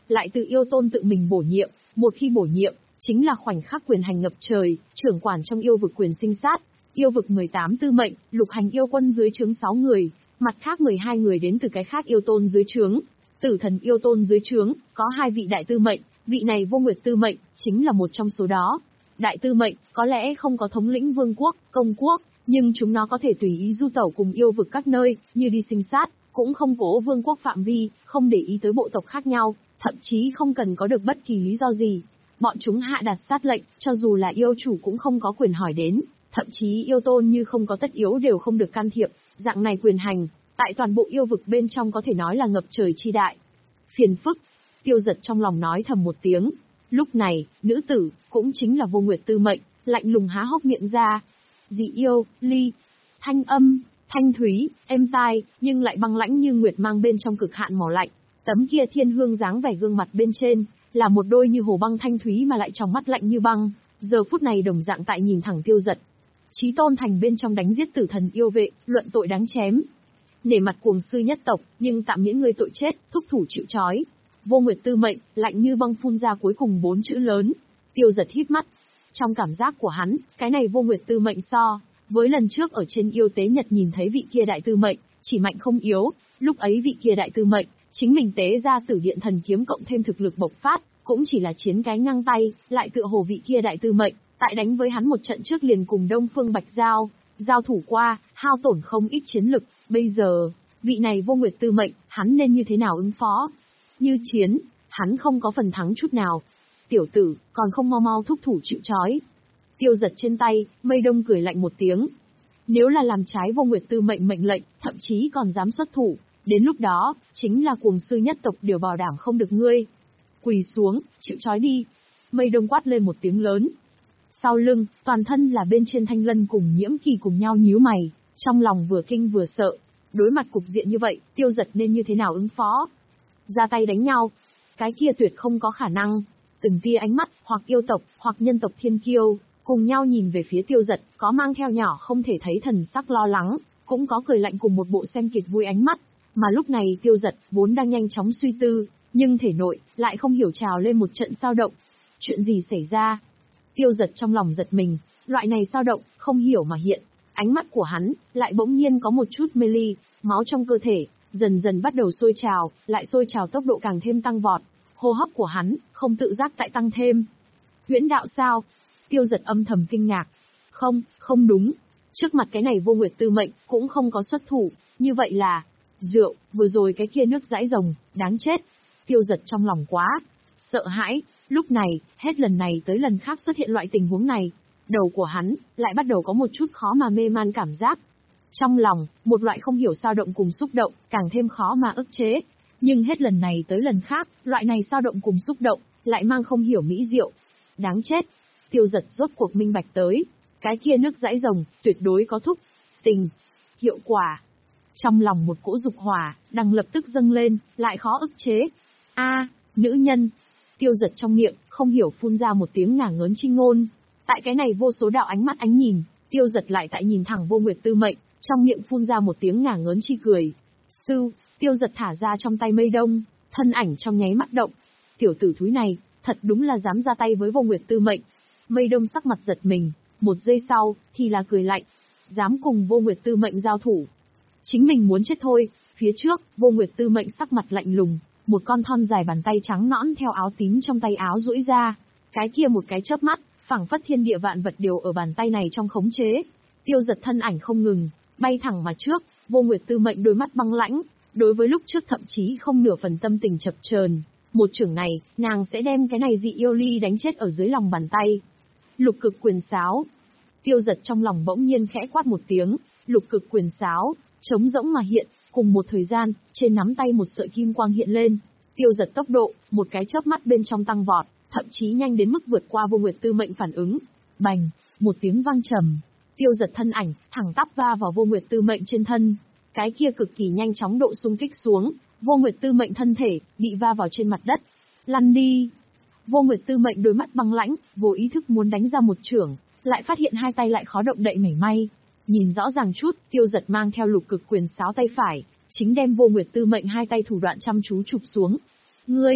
lại tự yêu tôn tự mình bổ nhiệm, một khi bổ nhiệm, chính là khoảnh khắc quyền hành ngập trời, trưởng quản trong yêu vực quyền sinh sát, yêu vực mười tám tư mệnh, lục hành yêu quân dưới trướng sáu người, mặt khác mười hai người đến từ cái khác yêu tôn dưới trướng. Tử thần yêu tôn dưới trướng, có hai vị đại tư mệnh, vị này Vô Nguyệt tư mệnh, chính là một trong số đó. Đại tư mệnh, có lẽ không có thống lĩnh vương quốc, công quốc, nhưng chúng nó có thể tùy ý du tẩu cùng yêu vực các nơi, như đi sinh sát, cũng không cố vương quốc phạm vi, không để ý tới bộ tộc khác nhau, thậm chí không cần có được bất kỳ lý do gì. Bọn chúng hạ đạt sát lệnh, cho dù là yêu chủ cũng không có quyền hỏi đến, thậm chí yêu tôn như không có tất yếu đều không được can thiệp, dạng này quyền hành, tại toàn bộ yêu vực bên trong có thể nói là ngập trời chi đại. Phiền phức, Tiêu Giật trong lòng nói thầm một tiếng. Lúc này, nữ tử, cũng chính là Vô Nguyệt tư mệnh, lạnh lùng há hốc miệng ra. Dị yêu, ly, thanh âm, thanh thúy, êm tai, nhưng lại băng lãnh như nguyệt mang bên trong cực hạn màu lạnh. Tấm kia thiên hương dáng vẻ gương mặt bên trên, là một đôi như hồ băng thanh thúy mà lại trong mắt lạnh như băng, giờ phút này đồng dạng tại nhìn thẳng Tiêu Giật. Chí tôn thành bên trong đánh giết tử thần yêu vệ, luận tội đáng chém. Nể mặt cuồng sư nhất tộc, nhưng tạm miễn ngươi tội chết, thúc thủ chịu trói. Vô Nguyệt tư mệnh, lạnh như băng phun ra cuối cùng bốn chữ lớn. Tiêu Giật híp mắt. Trong cảm giác của hắn, cái này Vô Nguyệt tư mệnh so với lần trước ở trên yêu tế nhật nhìn thấy vị kia đại tư mệnh, chỉ mạnh không yếu. Lúc ấy vị kia đại tư mệnh, chính mình tế ra Tử Điện thần kiếm cộng thêm thực lực bộc phát, cũng chỉ là chiến cái ngang tay, lại tựa hồ vị kia đại tư mệnh, tại đánh với hắn một trận trước liền cùng Đông Phương Bạch Giao, giao thủ qua, hao tổn không ít chiến lực. Bây giờ, vị này Vô Nguyệt tư mệnh, hắn nên như thế nào ứng phó? Như chiến, hắn không có phần thắng chút nào. Tiểu tử, còn không mau mau thúc thủ chịu trói. Tiêu Giật trên tay, Mây Đông cười lạnh một tiếng. Nếu là làm trái Vô Nguyệt tư mệnh mệnh lệnh, thậm chí còn dám xuất thủ, đến lúc đó, chính là cuồng sư nhất tộc đều bảo đảm không được ngươi. Quỳ xuống, chịu trói đi. Mây Đông quát lên một tiếng lớn. Sau lưng, toàn thân là bên trên Thanh Lân cùng Nhiễm Kỳ cùng nhau nhíu mày, trong lòng vừa kinh vừa sợ. Đối mặt cục diện như vậy, Tiêu Giật nên như thế nào ứng phó? Ra tay đánh nhau. Cái kia tuyệt không có khả năng. Từng tia ánh mắt, hoặc yêu tộc, hoặc nhân tộc thiên kiêu, cùng nhau nhìn về phía Tiêu Giật, có mang theo nhỏ không thể thấy thần sắc lo lắng, cũng có cười lạnh cùng một bộ xem kịch vui ánh mắt. Mà lúc này Tiêu Giật, vốn đang nhanh chóng suy tư, nhưng thể nội, lại không hiểu trào lên một trận dao động. Chuyện gì xảy ra? Tiêu Giật trong lòng giật mình, loại này dao động, không hiểu mà hiện. Ánh mắt của hắn, lại bỗng nhiên có một chút mê ly, máu trong cơ thể, dần dần bắt đầu sôi trào, lại sôi trào tốc độ càng thêm tăng vọt. Hô hấp của hắn, không tự giác tại tăng thêm. Huyễn đạo sao? Tiêu Giật âm thầm kinh ngạc. Không, không đúng. Trước mặt cái này Vô Nguyệt tư mệnh, cũng không có xuất thủ, như vậy là... Rượu, vừa rồi cái kia nước dãi rồng, đáng chết. Tiêu Giật trong lòng quá sợ hãi, lúc này, hết lần này tới lần khác xuất hiện loại tình huống này. Đầu của hắn, lại bắt đầu có một chút khó mà mê man cảm giác. Trong lòng, một loại không hiểu sao động cùng xúc động, càng thêm khó mà ức chế. Nhưng hết lần này tới lần khác, loại này sao động cùng xúc động, lại mang không hiểu mỹ diệu. Đáng chết. Tiêu Giật rốt cuộc minh bạch tới. Cái kia nước dãi rồng, tuyệt đối có thúc, tình, hiệu quả. Trong lòng một cỗ dục hỏa, đang lập tức dâng lên, lại khó ức chế. A, nữ nhân. Tiêu Giật trong miệng, không hiểu phun ra một tiếng ngả ngớn chi ngôn. Tại cái này vô số đạo ánh mắt ánh nhìn, Tiêu Giật lại tại nhìn thẳng Vô Nguyệt tư mệnh, trong miệng phun ra một tiếng ngả ngớn chi cười. Sư, Tiêu Giật thả ra trong tay Mây Đông, thân ảnh trong nháy mắt động. Tiểu tử thúi này, thật đúng là dám ra tay với Vô Nguyệt tư mệnh. Mây Đông sắc mặt giật mình, một giây sau, thì là cười lạnh. Dám cùng Vô Nguyệt tư mệnh giao thủ. Chính mình muốn chết thôi. Phía trước, Vô Nguyệt tư mệnh sắc mặt lạnh lùng, một con thon dài bàn tay trắng nõn theo áo tím trong tay áo duỗi ra. Cái kia một cái chớp mắt, phảng phất thiên địa vạn vật đều ở bàn tay này trong khống chế. Tiêu Giật thân ảnh không ngừng, bay thẳng mà trước, Vô Nguyệt tư mệnh đôi mắt băng lãnh, đối với lúc trước thậm chí không nửa phần tâm tình chập chờn. Một chưởng này, nàng sẽ đem cái này dị yêu ly đánh chết ở dưới lòng bàn tay. Lục cực quyền sáo. Tiêu Giật trong lòng bỗng nhiên khẽ quát một tiếng, lục cực quyền sáo, trống rỗng mà hiện, cùng một thời gian, trên nắm tay một sợi kim quang hiện lên. Tiêu Giật tốc độ, một cái chớp mắt bên trong tăng vọt, thậm chí nhanh đến mức vượt qua Vô Nguyệt tư mệnh phản ứng. Bành, một tiếng vang trầm. Tiêu Giật thân ảnh, thẳng tắp va vào Vô Nguyệt tư mệnh trên thân. Cái kia cực kỳ nhanh chóng độ xung kích xuống, Vô Nguyệt tư mệnh thân thể, bị va vào trên mặt đất. Lăn đi. Vô Nguyệt tư mệnh đôi mắt băng lãnh, vô ý thức muốn đánh ra một chưởng, lại phát hiện hai tay lại khó động đậy mảy may. Nhìn rõ ràng chút, Tiêu Giật mang theo lục cực quyền sáo tay phải, chính đem Vô Nguyệt tư mệnh hai tay thủ đoạn chăm chú chụp xuống. Ngươi!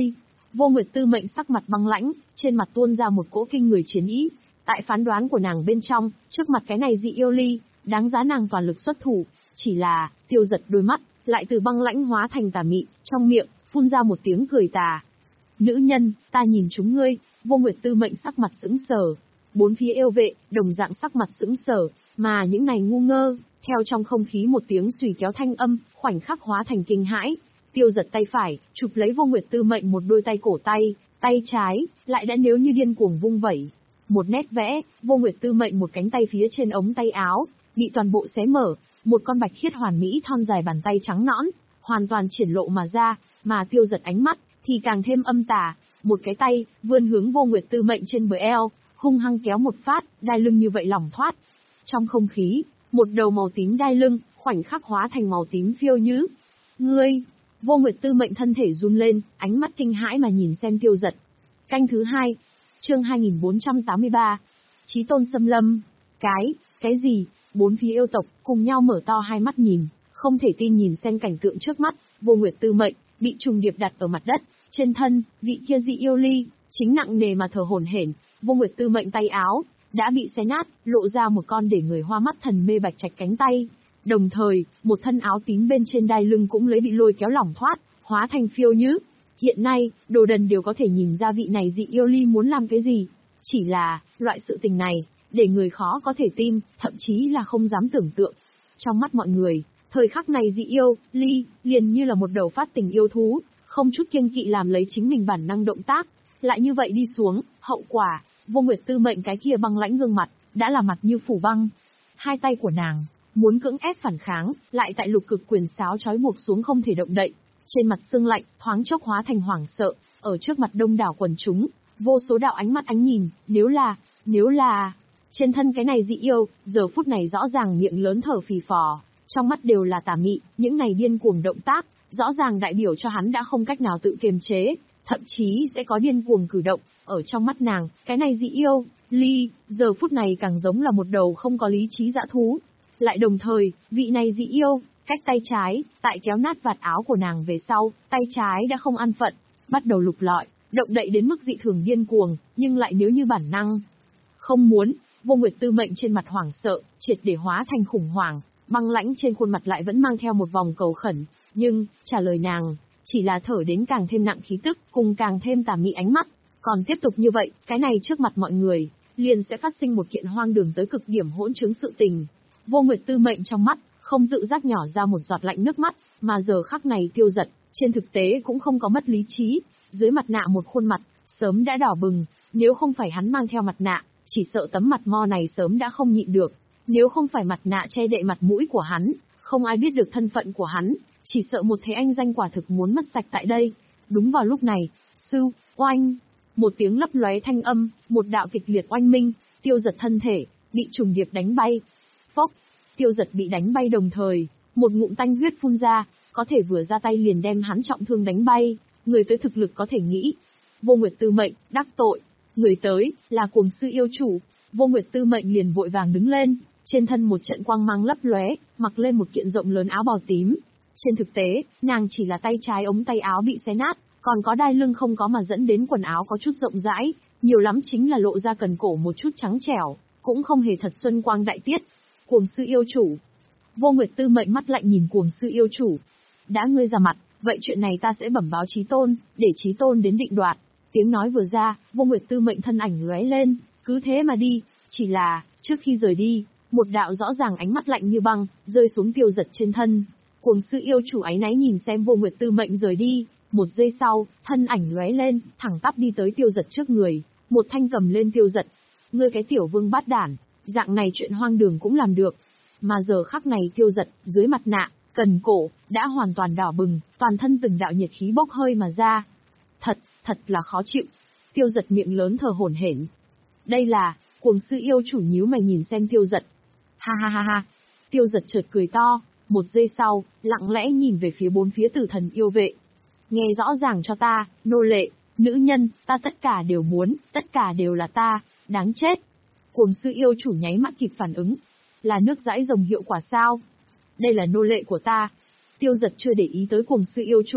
Vô Nguyệt Tư Mệnh sắc mặt băng lãnh, trên mặt tuôn ra một cỗ kinh người chiến ý. Tại phán đoán của nàng bên trong, trước mặt cái này dị yêu ly, đáng giá nàng toàn lực xuất thủ. Chỉ là, Tiêu Giật đôi mắt, lại từ băng lãnh hóa thành tà mị, trong miệng, phun ra một tiếng cười tà. Nữ nhân, ta nhìn chúng ngươi. Vô Nguyệt Tư Mệnh sắc mặt sững sờ. Bốn phía yêu vệ, đồng dạng sắc mặt sững sờ, mà những này ngu ngơ, theo trong không khí một tiếng xùy kéo thanh âm, khoảnh khắc hóa thành kinh hãi. Tiêu Giật tay phải, chụp lấy Vô Nguyệt Tư Mệnh một đôi tay cổ tay, tay trái, lại đã nếu như điên cuồng vung vẩy. Một nét vẽ, Vô Nguyệt Tư Mệnh một cánh tay phía trên ống tay áo, bị toàn bộ xé mở, một con bạch khiết hoàn mỹ thon dài bàn tay trắng nõn, hoàn toàn triển lộ mà ra, mà Tiêu Giật ánh mắt, thì càng thêm âm tà, một cái tay, vươn hướng Vô Nguyệt Tư Mệnh trên bờ eo, hung hăng kéo một phát, đai lưng như vậy lỏng thoát. Trong không khí, một đầu màu tím đai lưng, khoảnh khắc hóa thành màu tím phiêu nhứ. Ngươi! Vô Nguyệt Tư Mệnh thân thể run lên, ánh mắt kinh hãi mà nhìn xem Tiêu Giật. Canh thứ hai, chương hai nghìn bốn trăm tám mươi ba. Chí tôn xâm lâm. Cái, cái gì? Bốn phía yêu tộc, cùng nhau mở to hai mắt nhìn, không thể tin nhìn xem cảnh tượng trước mắt. Vô Nguyệt Tư Mệnh, bị trùng điệp đặt ở mặt đất, trên thân, vị kia dị yêu ly, chính nặng nề mà thở hổn hển. Vô Nguyệt Tư Mệnh tay áo, đã bị xé nát, lộ ra một con để người hoa mắt thần mê bạch trạch cánh tay. Đồng thời, một thân áo tím bên trên đai lưng cũng lấy bị lôi kéo lỏng thoát, hóa thành phiêu nhứ. Hiện nay, đồ đần đều có thể nhìn ra vị này dị yêu ly muốn làm cái gì. Chỉ là, loại sự tình này, để người khó có thể tin, thậm chí là không dám tưởng tượng. Trong mắt mọi người, thời khắc này dị yêu, ly, liền như là một đầu phát tình yêu thú, không chút kiêng kỵ làm lấy chính mình bản năng động tác. Lại như vậy đi xuống, hậu quả, Vô Nguyệt Tư Mệnh cái kia băng lãnh gương mặt, đã là mặt như phủ băng. Hai tay của nàng, muốn cưỡng ép phản kháng, lại tại lục cực quyền sáo trói buộc xuống không thể động đậy. Trên mặt sương lạnh, thoáng chốc hóa thành hoảng sợ, ở trước mặt đông đảo quần chúng, vô số đạo ánh mắt ánh nhìn, nếu là, nếu là... Trên thân cái này dị yêu, giờ phút này rõ ràng miệng lớn thở phì phò, trong mắt đều là tà mị, những này điên cuồng động tác, rõ ràng đại biểu cho hắn đã không cách nào tự kiềm chế, thậm chí sẽ có điên cuồng cử động. Ở trong mắt nàng, cái này dị yêu, ly, giờ phút này càng giống là một đầu không có lý trí dã thú. Lại đồng thời, vị này dị yêu, cách tay trái, tại kéo nát vạt áo của nàng về sau, tay trái đã không an phận, bắt đầu lục lọi, động đậy đến mức dị thường điên cuồng, nhưng lại nếu như bản năng. Không muốn, Vô Nguyệt Tư Mệnh trên mặt hoảng sợ, triệt để hóa thành khủng hoảng, băng lãnh trên khuôn mặt lại vẫn mang theo một vòng cầu khẩn, nhưng, trả lời nàng, chỉ là thở đến càng thêm nặng khí tức, cùng càng thêm tà mị ánh mắt. Còn tiếp tục như vậy, cái này trước mặt mọi người, liền sẽ phát sinh một kiện hoang đường tới cực điểm hỗn chứng sự tình. Vô Nguyệt Tư Mệnh trong mắt, không tự giác nhỏ ra một giọt lạnh nước mắt, mà giờ khắc này Tiêu Giật, trên thực tế cũng không có mất lý trí, dưới mặt nạ một khuôn mặt, sớm đã đỏ bừng, nếu không phải hắn mang theo mặt nạ, chỉ sợ tấm mặt mo này sớm đã không nhịn được, nếu không phải mặt nạ che đậy mặt mũi của hắn, không ai biết được thân phận của hắn, chỉ sợ một thế anh danh quả thực muốn mất sạch tại đây. Đúng vào lúc này, sư, oanh, một tiếng lấp lóe thanh âm, một đạo kịch liệt oanh minh, Tiêu Giật thân thể, bị trùng điệp đánh bay. Phốc, Tiêu Giật bị đánh bay đồng thời, một ngụm tanh huyết phun ra, có thể vừa ra tay liền đem hắn trọng thương đánh bay, người tới thực lực có thể nghĩ. Vô Nguyệt Tư Mệnh, đắc tội, người tới, là Cuồng Sư yêu chủ. Vô Nguyệt Tư Mệnh liền vội vàng đứng lên, trên thân một trận quang mang lấp lóe, mặc lên một kiện rộng lớn áo bào tím. Trên thực tế, nàng chỉ là tay trái ống tay áo bị xé nát, còn có đai lưng không có mà dẫn đến quần áo có chút rộng rãi, nhiều lắm chính là lộ ra cần cổ một chút trắng trẻo, cũng không hề thật xuân quang đại tiết. Cuồng Sư yêu chủ. Vô Nguyệt Tư Mệnh mắt lạnh nhìn Cuồng Sư yêu chủ. Đã ngươi ra mặt, vậy chuyện này ta sẽ bẩm báo Chí Tôn, để Chí Tôn đến định đoạt. Tiếng nói vừa ra, Vô Nguyệt Tư Mệnh thân ảnh lóe lên, cứ thế mà đi, chỉ là, trước khi rời đi, một đạo rõ ràng ánh mắt lạnh như băng, rơi xuống Tiêu Giật trên thân. Cuồng Sư yêu chủ áy náy nhìn xem Vô Nguyệt Tư Mệnh rời đi, một giây sau, thân ảnh lóe lên, thẳng tắp đi tới Tiêu Giật trước người, một thanh cầm lên Tiêu Giật. Ngươi cái tiểu vương bát đản, dạng này chuyện hoang đường cũng làm được. Mà giờ khắc này Tiêu Giật, dưới mặt nạ, cần cổ, đã hoàn toàn đỏ bừng, toàn thân từng đạo nhiệt khí bốc hơi mà ra. Thật, thật là khó chịu. Tiêu Giật miệng lớn thở hổn hển. Đây là, Cuồng Sư yêu chủ nhíu mày nhìn xem Tiêu Giật. Ha ha ha ha. Tiêu Giật chợt cười to, một giây sau, lặng lẽ nhìn về phía bốn phía tử thần yêu vệ. Nghe rõ ràng cho ta, nô lệ, nữ nhân, ta tất cả đều muốn, tất cả đều là ta, đáng chết. Cuồng Sư yêu chủ nháy mắt kịp phản ứng. Là nước dãi rồng hiệu quả sao? Đây là nô lệ của ta. Tiêu Giật chưa để ý tới Cuồng Sư yêu chủ,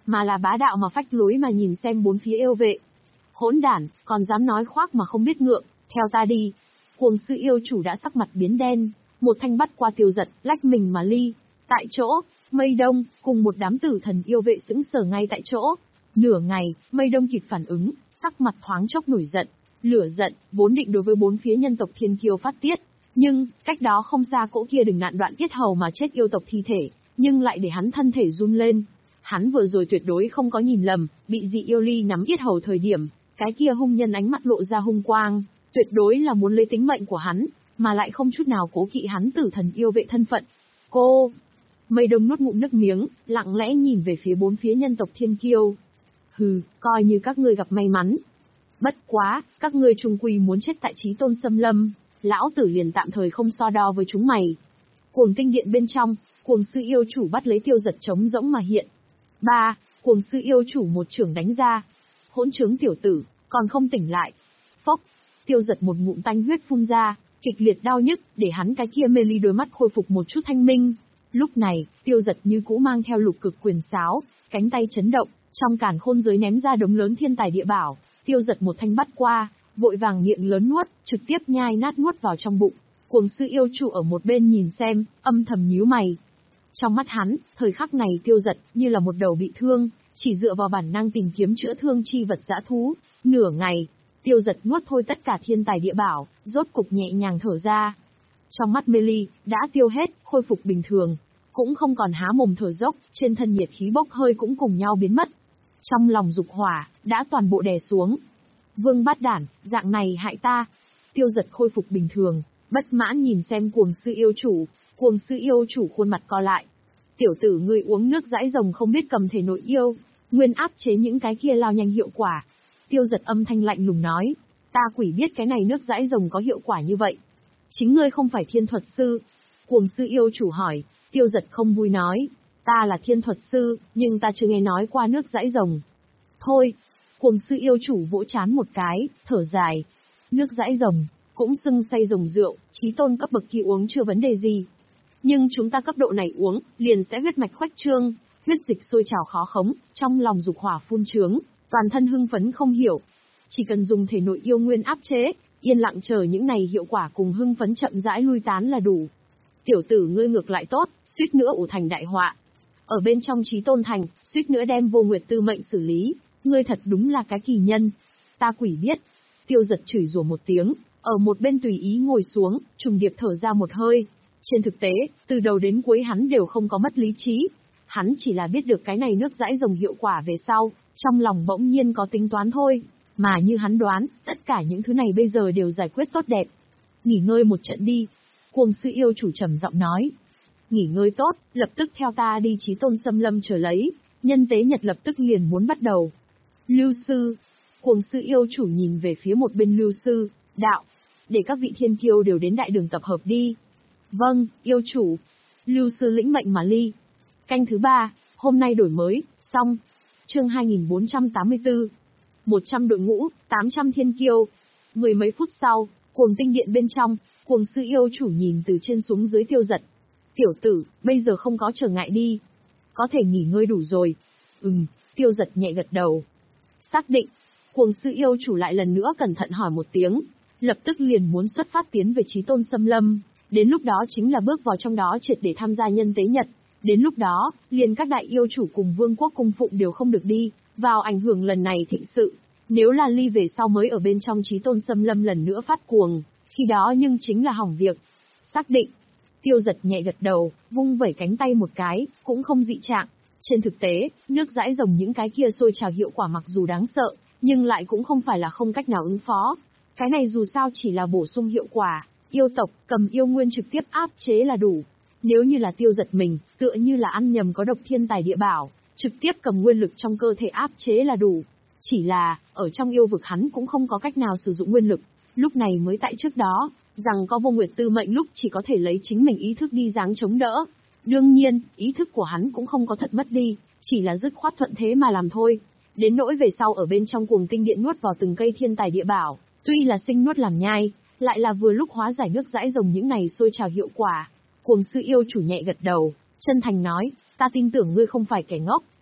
mà là bá đạo mà phách lối mà nhìn xem bốn phía yêu vệ. Hỗn đản, còn dám nói khoác mà không biết ngượng, theo ta đi. Cuồng sư yêu chủ đã sắc mặt biến đen, một thanh bắt qua Tiêu Giật, lách mình mà ly. Tại chỗ, Mây Đông, cùng một đám tử thần yêu vệ sững sờ ngay tại chỗ. Nửa ngày, Mây Đông kịp phản ứng, sắc mặt thoáng chốc nổi giận. Lửa giận, vốn định đối với bốn phía nhân tộc thiên kiêu phát tiết. Nhưng, cách đó không xa cỗ kia đừng nạn đoạn tiết hầu mà chết yêu tộc thi thể, nhưng lại để hắn thân thể run lên. Hắn vừa rồi tuyệt đối không có nhìn lầm, bị dị yêu ly nắm yết hầu thời điểm, cái kia hung nhân ánh mắt lộ ra hung quang, tuyệt đối là muốn lấy tính mệnh của hắn, mà lại không chút nào cố kỵ hắn tử thần yêu vệ thân phận. Cô! Mây Đông nuốt ngụm nước miếng, lặng lẽ nhìn về phía bốn phía nhân tộc thiên kiêu. Hừ, coi như các ngươi gặp may mắn. Bất quá, các ngươi trung quy muốn chết tại Chí Tôn xâm lâm, lão tử liền tạm thời không so đo với chúng mày. Cuồng tinh điện bên trong, cuồng sư yêu chủ bắt lấy Tiêu Giật trống rỗng mà hiện. Ba, cuồng sư yêu chủ một trưởng đánh ra. Hỗn trướng tiểu tử, còn không tỉnh lại. Phốc, Tiêu Giật một ngụm tanh huyết phun ra, kịch liệt đau nhức, để hắn cái kia mê ly đôi mắt khôi phục một chút thanh minh. Lúc này, Tiêu Giật như cũ mang theo lục cực quyền sáo, cánh tay chấn động, trong càn khôn giới ném ra đống lớn thiên tài địa bảo. Tiêu Giật một thanh bắt qua, vội vàng miệng lớn nuốt, trực tiếp nhai nát nuốt vào trong bụng. Cuồng sư yêu chủ ở một bên nhìn xem, âm thầm nhíu mày. Trong mắt hắn, thời khắc này Tiêu Giật như là một đầu bị thương, chỉ dựa vào bản năng tìm kiếm chữa thương chi vật dã thú. Nửa ngày, Tiêu Giật nuốt thôi tất cả thiên tài địa bảo, rốt cục nhẹ nhàng thở ra. Trong mắt mê ly, đã tiêu hết, khôi phục bình thường, cũng không còn há mồm thở dốc, trên thân nhiệt khí bốc hơi cũng cùng nhau biến mất. Trong lòng dục hỏa, đã toàn bộ đè xuống. Vương bát đản, dạng này hại ta. Tiêu Giật khôi phục bình thường, bất mãn nhìn xem cuồng sư yêu chủ, cuồng sư yêu chủ khuôn mặt co lại. Tiểu tử ngươi uống nước dãi rồng không biết cầm thể nội yêu, nguyên áp chế những cái kia lao nhanh hiệu quả. Tiêu Giật âm thanh lạnh lùng nói, ta quỷ biết cái này nước dãi rồng có hiệu quả như vậy. Chính ngươi không phải thiên thuật sư. Cuồng sư yêu chủ hỏi, Tiêu Giật không vui nói, ta là thiên thuật sư, nhưng ta chưa nghe nói qua nước dãi rồng. Thôi, cuồng sư yêu chủ vỗ chán một cái, thở dài. Nước dãi rồng, cũng xưng say rồng rượu, chí tôn cấp bậc kia uống chưa vấn đề gì. Nhưng chúng ta cấp độ này uống, liền sẽ huyết mạch khuếch trương, huyết dịch sôi trào khó khống, trong lòng dục hỏa phun trướng, toàn thân hưng phấn không hiểu. Chỉ cần dùng thể nội yêu nguyên áp chế, yên lặng chờ những này hiệu quả cùng hưng phấn chậm rãi lui tán là đủ. Tiểu tử ngươi ngược lại tốt, suýt nữa ủ thành đại họa. Ở bên trong Chí Tôn thành, suýt nữa đem Vô Nguyệt Tư mệnh xử lý, ngươi thật đúng là cái kỳ nhân. Ta quỷ biết. Tiêu Giật chửi rủa một tiếng, ở một bên tùy ý ngồi xuống, trùng điệp thở ra một hơi. Trên thực tế, từ đầu đến cuối hắn đều không có mất lý trí. Hắn chỉ là biết được cái này nước dãi rồng hiệu quả về sau, trong lòng bỗng nhiên có tính toán thôi. Mà như hắn đoán, tất cả những thứ này bây giờ đều giải quyết tốt đẹp. Nghỉ ngơi một trận đi. Cuồng sư yêu chủ trầm giọng nói. Nghỉ ngơi tốt, lập tức theo ta đi Chí Tôn xâm lâm chờ lấy, nhân tế nhật lập tức liền muốn bắt đầu. Lưu sư. Cuồng sư yêu chủ nhìn về phía một bên lưu sư, đạo. Để các vị thiên kiêu đều đến đại đường tập hợp đi. Vâng, yêu chủ. Lưu sư lĩnh mệnh mà ly. Canh thứ ba, hôm nay đổi mới, xong. Chương hai nghìn bốn trăm tám mươi tư. một trăm đội ngũ, tám trăm thiên kiêu. Mười mấy phút sau, cuồng tinh điện bên trong, cuồng sư yêu chủ nhìn từ trên xuống dưới Tiêu Giật. Tiểu tử, bây giờ không có trở ngại đi. Có thể nghỉ ngơi đủ rồi. Ừm, Tiêu Giật nhẹ gật đầu. Xác định. Cuồng sư yêu chủ lại lần nữa cẩn thận hỏi một tiếng. Lập tức liền muốn xuất phát tiến về Chí Tôn xâm lâm. Đến lúc đó chính là bước vào trong đó triệt để tham gia nhân tế nhật. Đến lúc đó, liền các đại yêu chủ cùng vương quốc cung phụng đều không được đi, vào ảnh hưởng lần này thịnh sự. Nếu là ly về sau mới ở bên trong Chí Tôn xâm lâm lần nữa phát cuồng, khi đó nhưng chính là hỏng việc. Xác định. Tiêu Giật nhẹ gật đầu, vung vẩy cánh tay một cái, cũng không dị trạng. Trên thực tế, nước dãi rồng những cái kia sôi trào hiệu quả mặc dù đáng sợ, nhưng lại cũng không phải là không cách nào ứng phó. Cái này dù sao chỉ là bổ sung hiệu quả, yêu tộc, cầm yêu nguyên trực tiếp áp chế là đủ. Nếu như là Tiêu Giật mình, tựa như là ăn nhầm có độc thiên tài địa bảo, trực tiếp cầm nguyên lực trong cơ thể áp chế là đủ. Chỉ là, ở trong yêu vực hắn cũng không có cách nào sử dụng nguyên lực, lúc này mới tại trước đó, rằng có Vô Nguyệt Tư mệnh lúc chỉ có thể lấy chính mình ý thức đi dáng chống đỡ. Đương nhiên, ý thức của hắn cũng không có thật mất đi, chỉ là dứt khoát thuận thế mà làm thôi. Đến nỗi về sau ở bên trong cuồng tinh điện nuốt vào từng cây thiên tài địa bảo, tuy là sinh nuốt làm nhai, lại là vừa lúc hóa giải nước dãi rồng những này sôi trào hiệu quả. Cuồng sư yêu chủ nhẹ gật đầu, chân thành nói, ta tin tưởng ngươi không phải kẻ ngốc,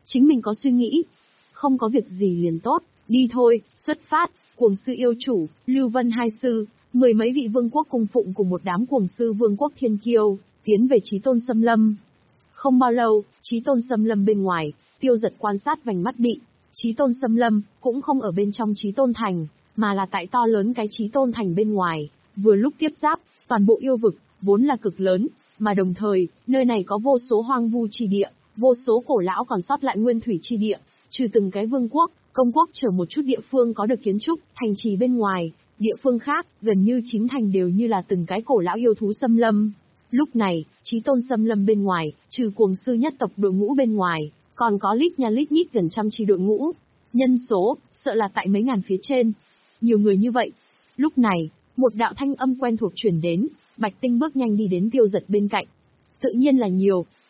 chính mình có suy nghĩ. Không có việc gì liền tốt, đi thôi, xuất phát. Cuồng sư yêu chủ, Lưu Vân hai sư, mười mấy vị vương quốc cung phụng cùng một đám cuồng sư vương quốc thiên kiêu, tiến về Chí Tôn Xâm Lâm. Không bao lâu, Chí Tôn Xâm Lâm bên ngoài, Tiêu Giật quan sát vành mắt bị. Chí Tôn Xâm Lâm cũng không ở bên trong Chí Tôn Thành, mà là tại to lớn cái Chí Tôn Thành bên ngoài, vừa lúc tiếp giáp, toàn bộ yêu vực, vốn là cực lớn, mà đồng thời, nơi này có vô số hoang vu chi địa, vô số cổ lão còn sót lại nguyên thủy chi địa, trừ từng cái vương quốc, công quốc chờ một chút địa phương có được kiến trúc, thành trì bên ngoài, địa phương khác, gần như chín thành đều như là từng cái cổ lão yêu thú xâm lâm. Lúc này, Chí Tôn Xâm Lâm bên ngoài, trừ cuồng sư nhất tộc đội ngũ bên ngoài, còn có lít nha lít nhít gần trăm chi đội ngũ. Nhân số, sợ là tại mấy ngàn phía trên. Nhiều người như vậy. Lúc này, một đạo thanh âm quen thuộc truyền đến, Bạch Tinh bước nhanh đi đến Tiêu Giật bên cạnh. Tự nhiên là nhiều,